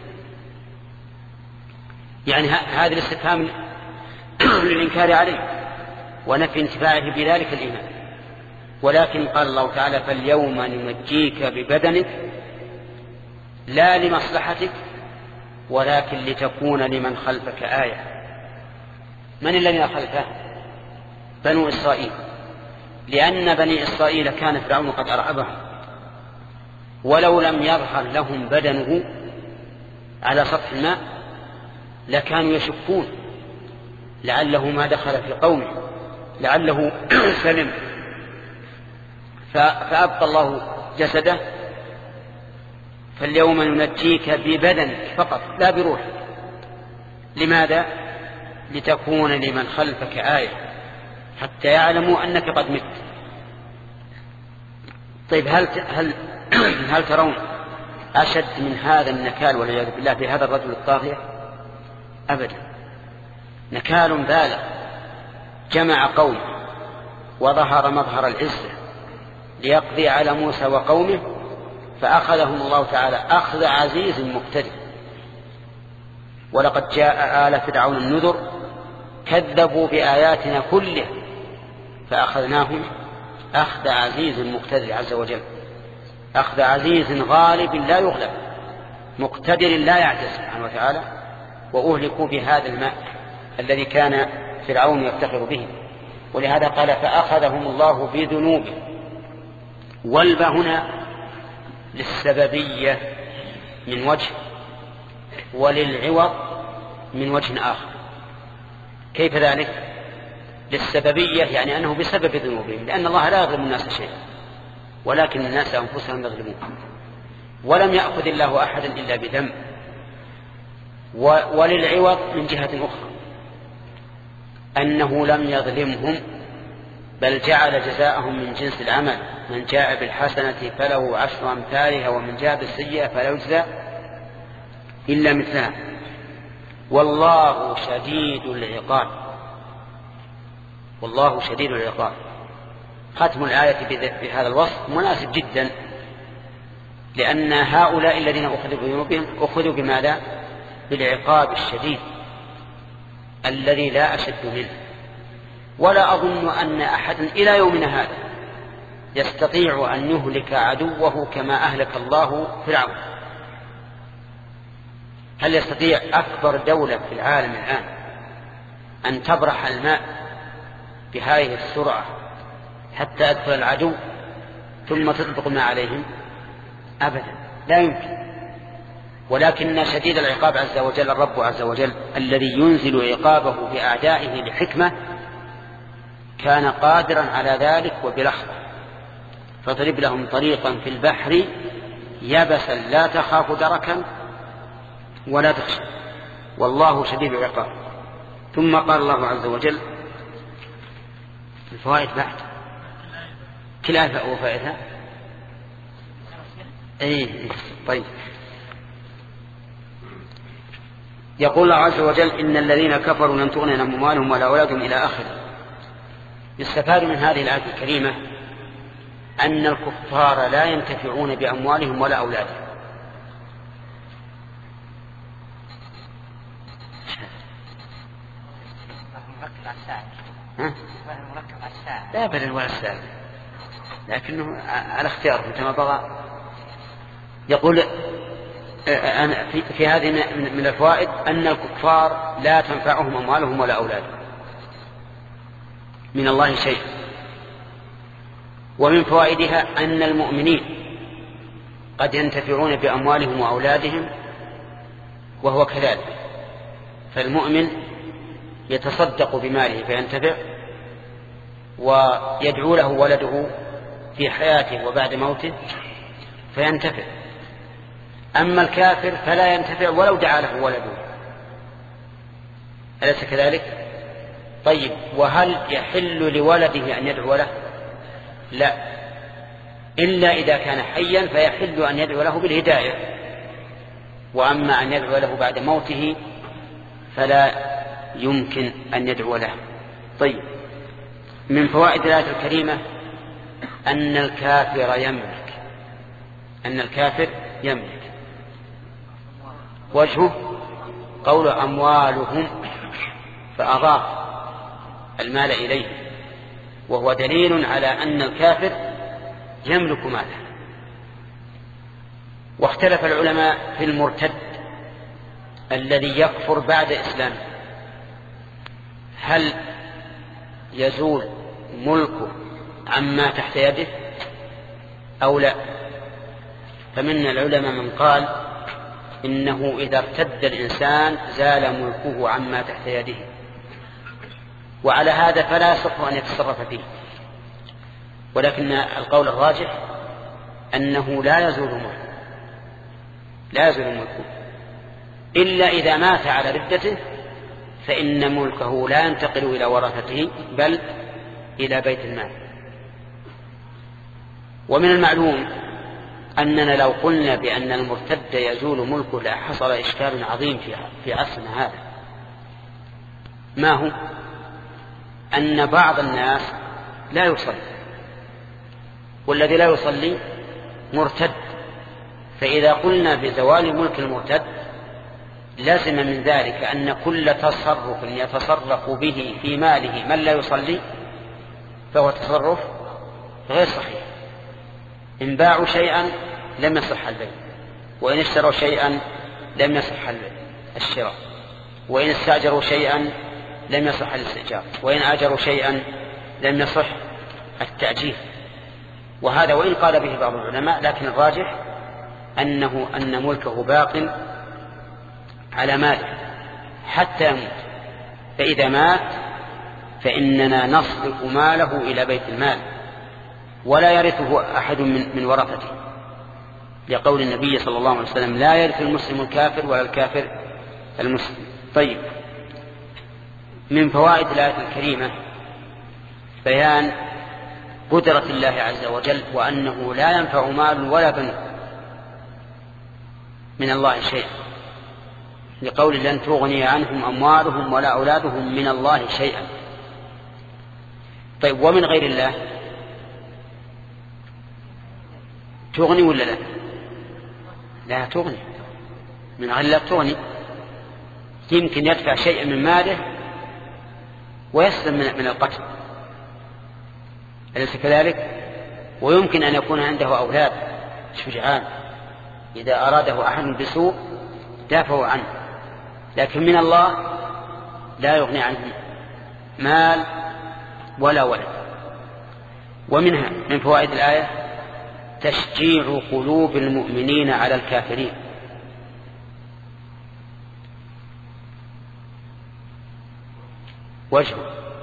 يعني هذا الاستفهام للإنكار عليه ونفي انتفاعه بذلك الإيمان. ولكن قال الله تعالى فاليوم ننجيك ببدنك لا لمصلحتك ولكن لتكون لمن خلفك آية. من الذين خلفه؟ بنو إسرائيل، لأن بني إسرائيل كان فرعون قد أرعبهم، ولو لم يظهر لهم بدنه على سطح الماء لكانوا يشكون لعله ما دخل في قومه، لعله سلم، فأبقى الله جسده. فاليوم ننجيك ببدنك فقط لا بروحك. لماذا؟ لتكون لمن خلفك آية حتى يعلموا أنك قد مت. طيب هل هل هل ترون أشد من هذا النكال والعياذ بالله بهذا الرجل الطاغية؟ أبدا. نكال بالغ جمع قوم وظهر مظهر العزة ليقضي على موسى وقومه، فأخذهم الله تعالى أخذ عزيز مقتدر. ولقد جاء آل فرعون النذر كذبوا بآياتنا كلها فأخذناهم أخذ عزيز مقتدر عز وجل، أخذ عزيز غالب لا يغلب مقتدر لا يعجز سبحانه وتعالى. وأهلكوا بهذا الماء الذي كان فرعون يفتخر به. ولهذا قال فأخذهم الله بذنوبه. والباء هنا للسببية من وجه وللعوض من وجه آخر. كيف ذلك؟ للسببية يعني أنه بسبب ذنوبهم، لأن الله لا يظلم الناس شيئا ولكن الناس أنفسهم يظلمون. ولم يأخذ الله أحدا إلا بذنب. وللعوض من جهة أخرى أنه لم يظلمهم بل جعل جزاءهم من جنس العمل، من جاء بالحسنة فله عشر أمثالها ومن جاء بالسيئة فلا يجزى إلا مثلها والله شديد العقاب. والله شديد العقاب. ختم الآية بهذا الوصف مناسب جدا، لأن هؤلاء الذين أخذوا بذنوبهم أخذوا بماذا؟ بالعقاب الشديد الذي لا أشد منه. ولا أظن أن أحدا إلى يومنا هذا يستطيع أن يهلك عدوه كما أهلك الله فرعون. هل يستطيع أكبر دولة في العالم الآن أن تبرح الماء بهذه السرعة حتى أدخل العدو ثم تطبق ما عليهم؟ أبدا، لا يمكن. ولكن شديد العقاب عز وجل الرب عز وجل الذي ينزل عقابه بأعدائه لحكمة كان قادرا على ذلك وبلحظة، فاضرب لهم طريقا في البحر يبسا لا تخاف دركا ولا تخشى والله شديد العقاب. ثم قال الله عز وجل الفوائد بعد كل آية وفائدها. ايه طيب. يقول الله عز وجل إن الذين كفروا لن تغني عنهم أموالهم ولا أولادهم إلى آخره. يستفاد من هذه الآية الكريمة أن الكفار لا ينتفعون بأموالهم ولا أولادهم. لا بل ولا السائل، لكنه على اختيار مثل ما بغى. يقول في هذه من الفوائد أن الكفار لا تنفعهم أموالهم ولا أولادهم من الله شيء. ومن فوائدها أن المؤمنين قد ينتفعون بأموالهم وأولادهم وهو كذلك، فالمؤمن يتصدق بماله فينتفع ويدعو له ولده في حياته وبعد موته فينتفع. أما الكافر فلا ينتفع ولو دعا له ولده، أليس كذلك؟ طيب، وهل يحل لولده أن يدعو له؟ لا، إلا إذا كان حيا فيحل أن يدعو له بالهداية، وأما أن يدعو له بعد موته فلا يمكن أن يدعو له. طيب، من فوائد الآية الكريمة أن الكافر يملك أن الكافر يملك وجهه قول أموالهم فأضاف المال إليه، وهو دليل على أن الكافر يملك ماله. واختلف العلماء في المرتد الذي يكفر بعد إسلامه، هل يزول ملكه عما تحت يده أو لا؟ فمن العلماء من قال إنه إذا ارتد الإنسان زال ملكه عما تحت يده، وعلى هذا فلا يصح أن يتصرف فيه. ولكن القول الراجح أنه لا يزول ملكه لا يزول ملكه إلا إذا مات على ردته، فإن ملكه لا ينتقل إلى ورثته بل إلى بيت المال. ومن المعلوم أننا لو قلنا بأن المرتد يزول ملكه لا حصل إشكال عظيم في عصرنا هذا. ما هو؟ أن بعض الناس لا يصلي، والذي لا يصلي مرتد، فإذا قلنا بزوال ملك المرتد لازم من ذلك أن كل تصرف يتصرف به في ماله من لا يصلي فهو تصرف غير صحيح. إن باعوا شيئا لم يصح البيع، وإن اشتروا شيئا لم يصح الشراء، وإن استأجروا شيئا لم يصح الاستئجار، وإن أجروا شيئا لم يصح التأجير. وهذا وإن قال به بعض العلماء، لكن الراجح أنه أن ملكه باق على ماله حتى يموت. فإذا مات فإننا نصرف ماله إلى بيت المال ولا يرثه أحد من, من ورثته، لقول النبي صلى الله عليه وسلم لا يرث المسلم الكافر ولا الكافر المسلم. طيب، من فوائد الآية الكريمة بيان قدرة الله عز وجل، وأنه لا ينفع مال ولا بنون من الله شيء، لقول لن تغني عنهم أموالهم ولا أولادهم من الله شيئا. طيب، ومن غير الله تغني ولا لا؟ لا تغني، من غير الله تغني. يمكن يدفع شيئا من ماله ويسلم من القتل، أليس كذلك؟ ويمكن أن يكون عنده أولاد شجعان إذا أراده أحد بسوء دافعوا عنه، لكن من الله لا يغني عنه مال ولا ولد. ومنها من فوائد الآية تشجيع قلوب المؤمنين على الكافرين. وجه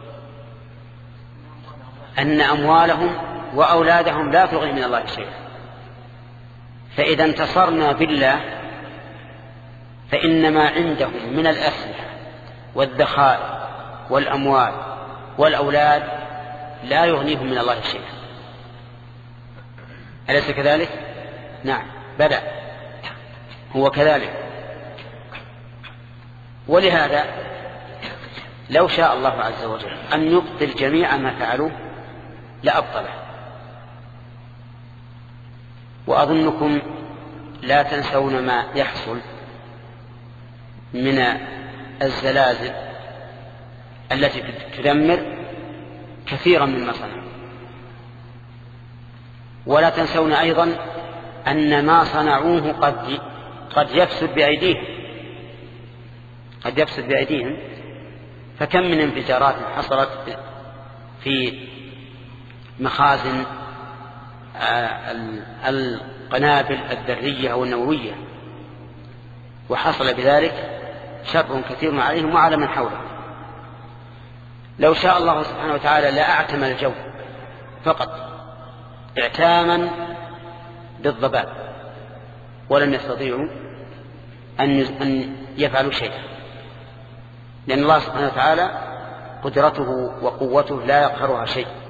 أن أموالهم وأولادهم لا تغني من الله شيئا، فإذا انتصرنا بالله فإن ما عندهم من الأسلحة والذخائر والأموال والأولاد لا يغنيهم من الله شيئا. أليس كذلك؟ نعم بلى هو كذلك. ولهذا لو شاء الله عز وجل أن يبطل جميع ما فعلوه لأبطله. وأظنكم لا تنسون ما يحصل من الزلازل التي تدمر كثيرا مما صنعوا، ولا تنسون أيضا أن ما صنعوه قد قد يفسد بأيديهم قد يفسد بأيديهم فكم من انفجارات حصلت في مخازن القنابل الذرية والنووية، وحصل بذلك شر كثير عليهم وعلى من حولهم. لو شاء الله سبحانه وتعالى لأعتم الجو فقط اعتاما بالضباب ولم يستطيعوا أن يفعلوا شيئا، لأن الله سبحانه وتعالى قدرته وقوته لا يقهرها شيء.